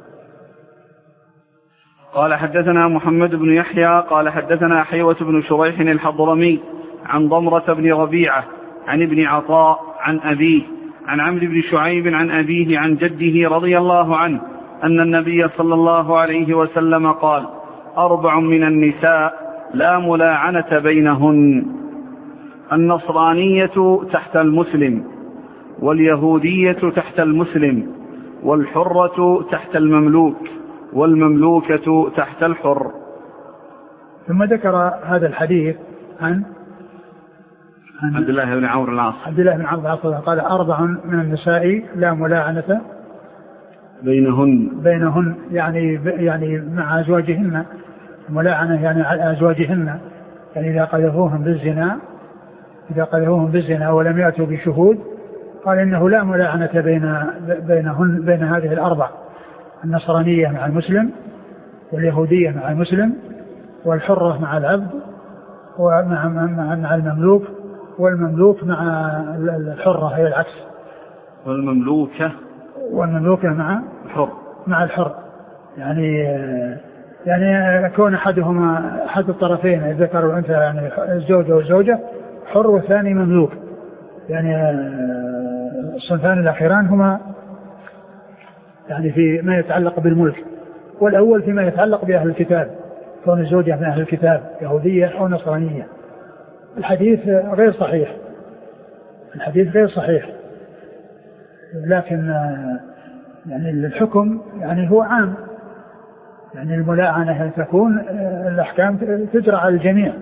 قال حدثنا محمد بن يحيى قال حدثنا حيوة بن شريح الحضرمي عن ضمرة بن ربيعة عن ابن عطاء عن أبيه عن عمرو بن شعيب عن أبيه عن جده رضي الله عنه أن النبي صلى الله عليه وسلم قال: أربع من النساء لا ملاعنة بينهن: النصرانية تحت المسلم، واليهودية تحت المسلم، والحرة تحت المملوك، والمملوكة تحت الحر.
ثم ذكر هذا الحديث عن
عبد الله بن عمرو العاص
عبد الله بن عمرو العاص قال: أربع من النساء لا ملاعنة
بينهن
بينهن يعني يعني مع أزواجهن، ملاعنة يعني على أزواجهن، يعني إذا قذفوهم بالزنا إذا قذفوهم بالزنا ولم يأتوا بشهود قال إنه لا ملاعنة بين بينهن بين هذه الأربع: النصرانية مع المسلم، واليهودية مع المسلم، والحرة مع العبد، ومع مع المملوك، والمملوك مع الحرة هي العكس،
والمملوكة
والمملوكة مع
الحر
مع الحر يعني يعني كون أحدهما أحد الطرفين الذكر والأنثى يعني الزوجة والزوجة حر والثاني مملوك، يعني الصنفان الأخيران هما يعني في ما يتعلق بالملك، والأول فيما يتعلق بأهل الكتاب، كون الزوجة من أهل الكتاب يهودية أو نصرانية. الحديث غير صحيح الحديث غير صحيح لكن يعني الحكم يعني هو عام، يعني الملاعنة تكون الأحكام تجرى على الجميع،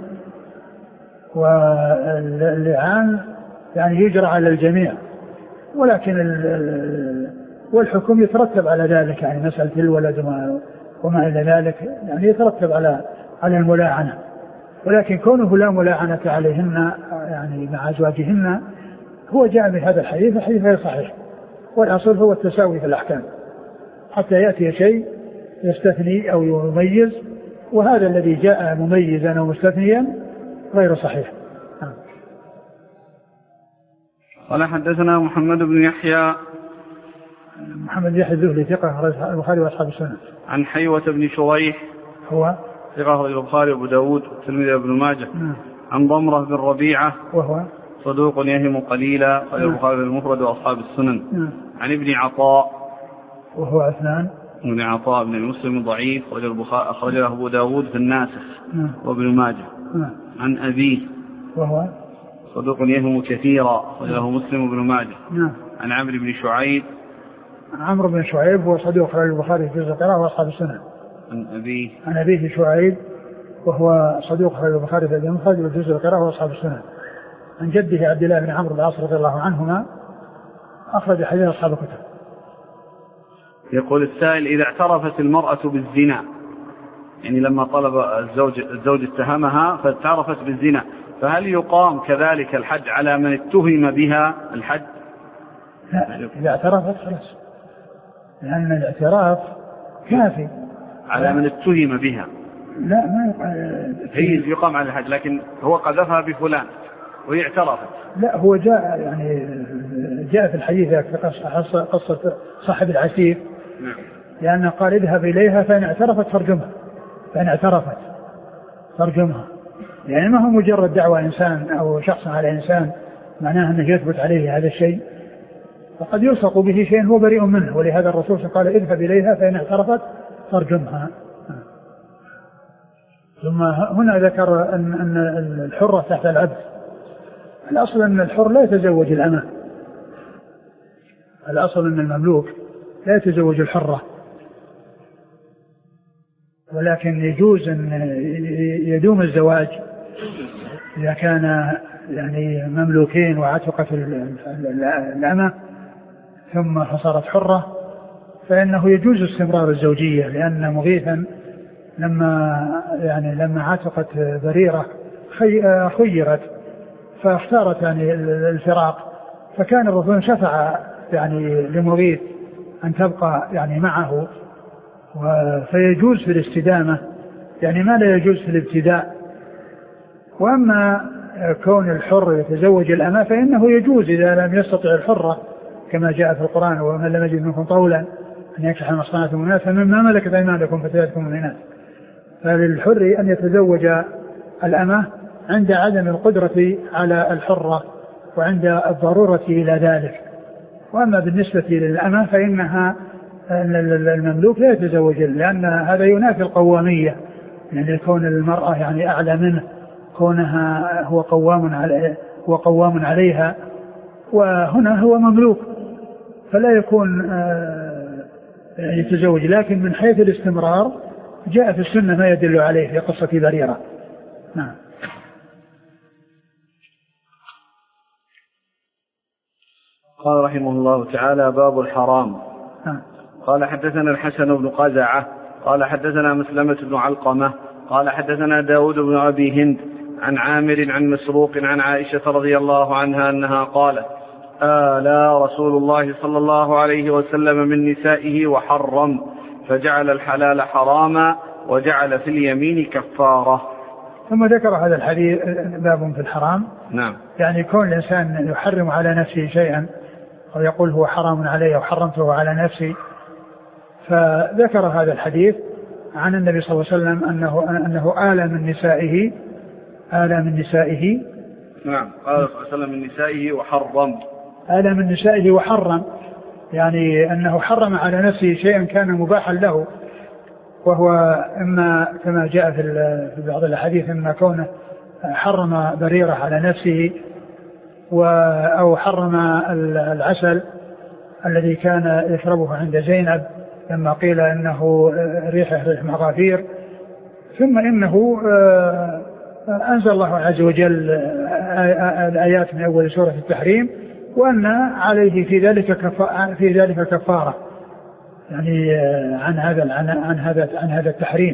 واللعان يعني يجرى على الجميع، ولكن والحكم يترتب على ذلك، يعني مسألة الولد وما إلى ذلك يعني يترتب على على الملاعنة، ولكن كونه لا ملاعنة عليهن يعني مع أزواجهن هو جاء بهذا الحديث. الحديث غير صحيح، والأصل هو التساوي في الأحكام حتى يأتي شيء يستثني أو يميز، وهذا الذي جاء مميزا أو مستثنيا غير صحيح.
قال حدثنا محمد بن يحيى
محمد يحيى الذهلي ثقة البخاري وأصحاب السنة.
عن حيوة بن شريح
هو
ثقة البخاري وأبو داود والترمذي وابن ماجه.
نعم.
عن ضمرة بن ربيعة
وهو
صدوق يهم قليلا قال البخاري المفرد وأصحاب السنن.
نعم.
عن ابن عطاء
وهو عثمان
ابن عطاء بن مسلم ضعيف أخرج له أبو داود في الناسخ.
نعم.
وابن ماجه.
نعم.
عن أبيه
وهو
صدوق يهم كثيرا أخرج له مسلم وابن ماجه.
نعم.
عن عمرو بن شعيب
عمرو بن شعيب هو صدوق أخرج البخاري في جزء القراءة وأصحاب السنة.
عن أبيه
عن أبيه شعيب وهو صدوق أخرج البخاري في جزء القراءة وأصحاب السنة. عن جده عبد الله بن عمرو بن العاص رضي الله عنهما أخرج حديث أصحاب الكتب.
يقول السائل: إذا اعترفت المرأة بالزنا، يعني لما طلب الزوج الزوج اتهمها فاعترفت بالزنا، فهل يقام كذلك الحد على من اتهم بها الحد؟
لا، إذا اعترفت خلاص، لأن الاعتراف كافي
على من اتهم بها.
لا ما يقام
هي يقام على الحد، لكن هو قذفها بفلان وهي اعترفت.
لا، هو جاء يعني جاء في الحديث في قصة صاحب العسير، لأنه قال: اذهب إليها فإن اعترفت فرجمها، فإن اعترفت فرجمها، يعني ما هو مجرد دعوة إنسان أو شخص على إنسان معناه أنه يثبت عليه هذا الشيء، فقد يلصق به شيء هو بريء منه، ولهذا الرسول قال: اذهب إليها فإن اعترفت فرجمها. ثم هنا ذكر أن أن الحرة تحت العبد. الأصل أن الحر لا يتزوج الأمة، الأصل أن المملوك لا يتزوج الحرة، ولكن يجوز أن يدوم الزواج إذا كان يعني مملوكين وعتقة الأمة ثم صارت حرة، فإنه يجوز استمرار الزوجية، لأن مغيثا لما يعني لما عتقت بريرة خيرت فاختارت يعني الفراق، فكان الرسول شفع يعني لمغيث أن تبقى يعني معه، فيجوز في الاستدامة يعني ما لا يجوز في الابتداء. وأما كون الحر يتزوج الأمة فإنه يجوز إذا لم يستطع الحرة كما جاء في القرآن: ومن لم يجد منكم طولا أن ينكح المحصنات المؤمنات فمما ملكت أيمانكم فتياتكم المؤمنات. فللحر أن يتزوج الأمة عند عدم القدرة على الحرة وعند الضرورة إلى ذلك. وأما بالنسبة للأمة فإنها المملوك لا يتزوج، لأن هذا ينافي القوامية، يعني كون المرأة يعني أعلى منه، كونها هو قوام على هو قوام عليها، وهنا هو مملوك فلا يكون يتزوج. لكن من حيث الاستمرار جاء في السنة ما يدل عليه في قصة بريرة. نعم.
قال رحمه الله تعالى: باب الحرام.
نعم.
قال حدثنا الحسن بن قزعة قال حدثنا مسلمة بن علقمة قال حدثنا داود بن أبي هند عن عامر عن مسروق عن عائشة رضي الله عنها أنها قالت: آلى رسول الله صلى الله عليه وسلم من نسائه وحرم، فجعل الحلال حراما وجعل في اليمين كفارة.
ثم ذكر هذا الحديث باب في الحرام.
نعم.
يعني كون الإنسان يحرم على نفسه شيئا أو يقول هو حرام علي أو حرمته على نفسي، فذكر هذا الحديث عن النبي صلى الله عليه وسلم أنه, أنه آلى من نسائه آلى من نسائه
نعم قال صلى الله عليه وسلم من نسائه وحرم
آلى من نسائه وحرم، يعني أنه حرم على نفسه شيئا كان مباحا له، وهو إما كما جاء في بعض الحديث إما كونه حرم بريرة على نفسه أو حرم العسل الذي كان يشربه عند زينب لما قيل إنه ريحه ريح مغافير. ثم إنه أنزل الله عز وجل الآيات من أول سورة التحريم وأن عليه في ذلك في ذلك كفارة، يعني عن هذا عن هذا عن هذا التحريم.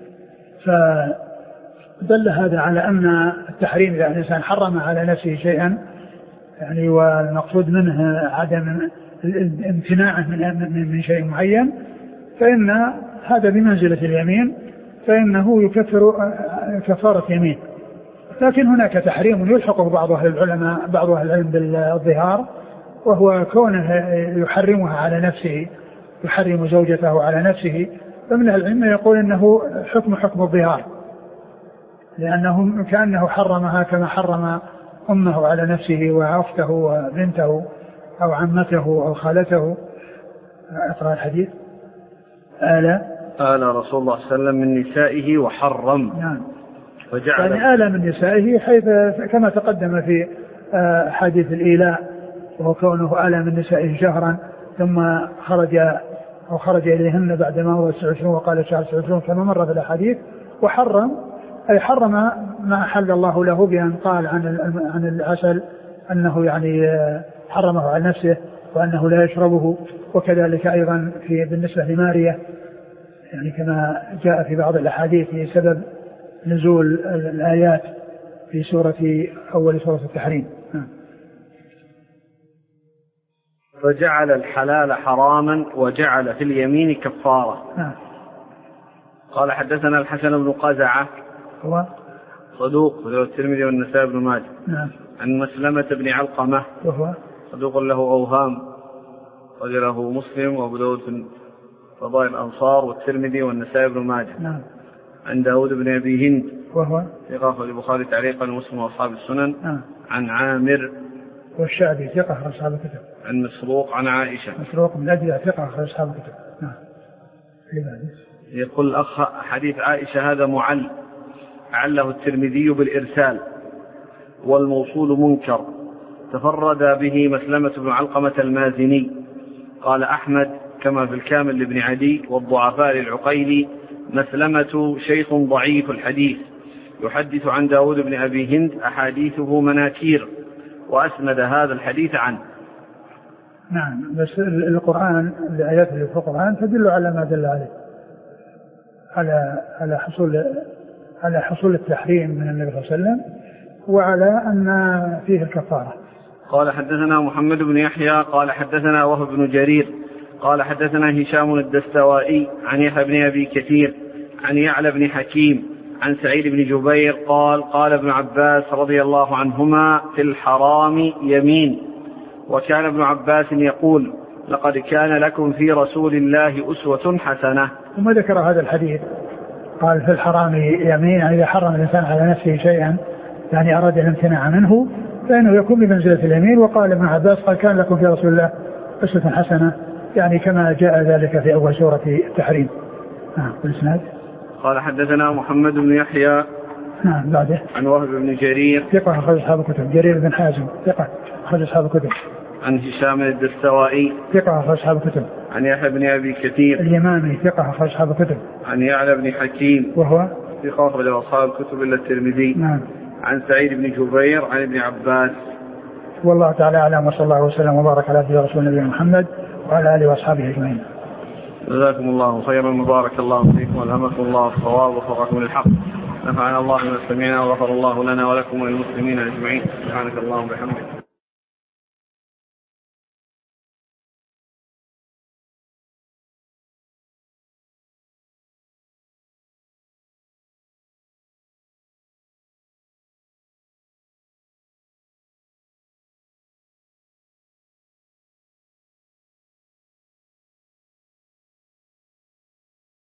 فدل هذا على أن التحريم إذا الإنسان حرم على نفسه شيئا يعني والمقصود منه عدم امتناعه من من شيء معين فإن هذا بمنزلة اليمين، فإنه يكفر كفارة يمين. لكن هناك تحريم يلحقه بعض أهل العلماء بعض أهل العلم بالظهار، وهو كونه يحرمها على نفسه، يحرم زوجته على نفسه، فمن أهل العلم يقول إنه حكم حكم الظهار، لأنه كأنه حرمها كما حرم أمه على نفسه وأخته وبنته أو عمته أو خالته. أقرأ الحديث. آلى
آلى رسول الله صلى الله عليه وسلم من نسائه وحرم.
نعم.
وجعل
يعني آلى من نسائه حيث كما تقدم في حديث الإيلاء، وهو كونه آلى من نسائه شهرا ثم خرج أو خرج إليهن بعد ما هو تسعة وعشرين وقال شهر تسعة وعشرين كما مر في الأحاديث. وحرم أي حرم ما أحل الله له بأن قال عن عن العسل أنه يعني حرمه على نفسه وأنه لا يشربه، وكذلك أيضا في بالنسبة لماريا يعني كما جاء في بعض الأحاديث في سبب نزول الآيات في سورة أول سورة التحريم.
فجعل الحلال حراما وجعل في اليمين كفارة. قال حدثنا الحسن بن قزعة
هو
صدوق له الترمذي والنسائي بن ماجه.
نعم.
عن مسلمة بن علقمة
وهو
صدوق له أوهام وله مسلم وأبو داود في فضائل الأنصار والترمذي والنسائي بن ماجه.
نعم.
عن داود بن أبي هند
وهو
ثقة البخاري تعليقا ومسلم وأصحاب السنن.
نعم.
عن عامر
والشعبي ثقة أصحاب الكتب.
عن مسروق عن عائشة
مسروق من أجل ثقة أصحاب الكتب. نعم.
يقول الأخ حديث عائشة هذا معل، عله الترمذي بالإرسال والموصول منكر، تفرد به مسلمة بن علقمة المازني. قال أحمد كما في الكامل لابن عدي والضعفاء للعقيلي: مسلمة شيخ ضعيف الحديث يحدث عن داود بن أبي هند أحاديثه مناكير، وأسند هذا الحديث عنه.
نعم. بس القرآن الآيات اللي في القرآن تدل على ما دل عليه، على على حصول على حصول التحريم من النبي صلى الله عليه وسلم وعلى أن فيه الكفارة.
قال حدثنا محمد بن يحيى قال حدثنا وهب بن جرير قال حدثنا هشام الدستوائي عن يحيى بن أبي كثير عن يعلى بن حكيم عن سعيد بن جبير قال قال ابن عباس رضي الله عنهما في الحرام يمين. وكان ابن عباس يقول لقد كان لكم في رسول الله أسوة حسنة.
ثم ذكر هذا الحديث قال في الحرام يمين، يعني إذا حرم الإنسان على نفسه شيئا يعني أراد الامتناع منه فإنه يكون بمنزلة اليمين. وقال ابن عباس قال كان لكم في رسول الله أسوة حسنة، يعني كما جاء ذلك في أول سورة التحريم. نعم. الإسناد
قال حدثنا محمد بن يحيى
نعم بعده
عن وهب بن جرير
ثقة أخرج أصحاب الكتب. جرير بن حازم ثقة أخرج أصحاب الكتب.
عن هشام الدستوائي
ثقة أخرج أصحاب الكتب.
عن يحيى بن أبي كثير
اليمامي ثقة أخرج أصحاب الكتب.
عن يعلى بن حكيم
وهو
ثقة أخرج أصحاب الكتب إلا الترمذي.
نعم.
عن سعيد بن جبير عن ابن عباس.
والله تعالى أعلم، وصلى الله وسلم وبارك على عبده ورسوله نبينا محمد وعلى آله وأصحابه أجمعين.
جزاكم الله خيرا وبارك الله فيكم والهمكم الله الصواب ووفقكم للحق. نفعنا الله بما سمعنا وغفر الله لنا ولكم وللمسلمين أجمعين. سبحانك اللهم وبحمدك.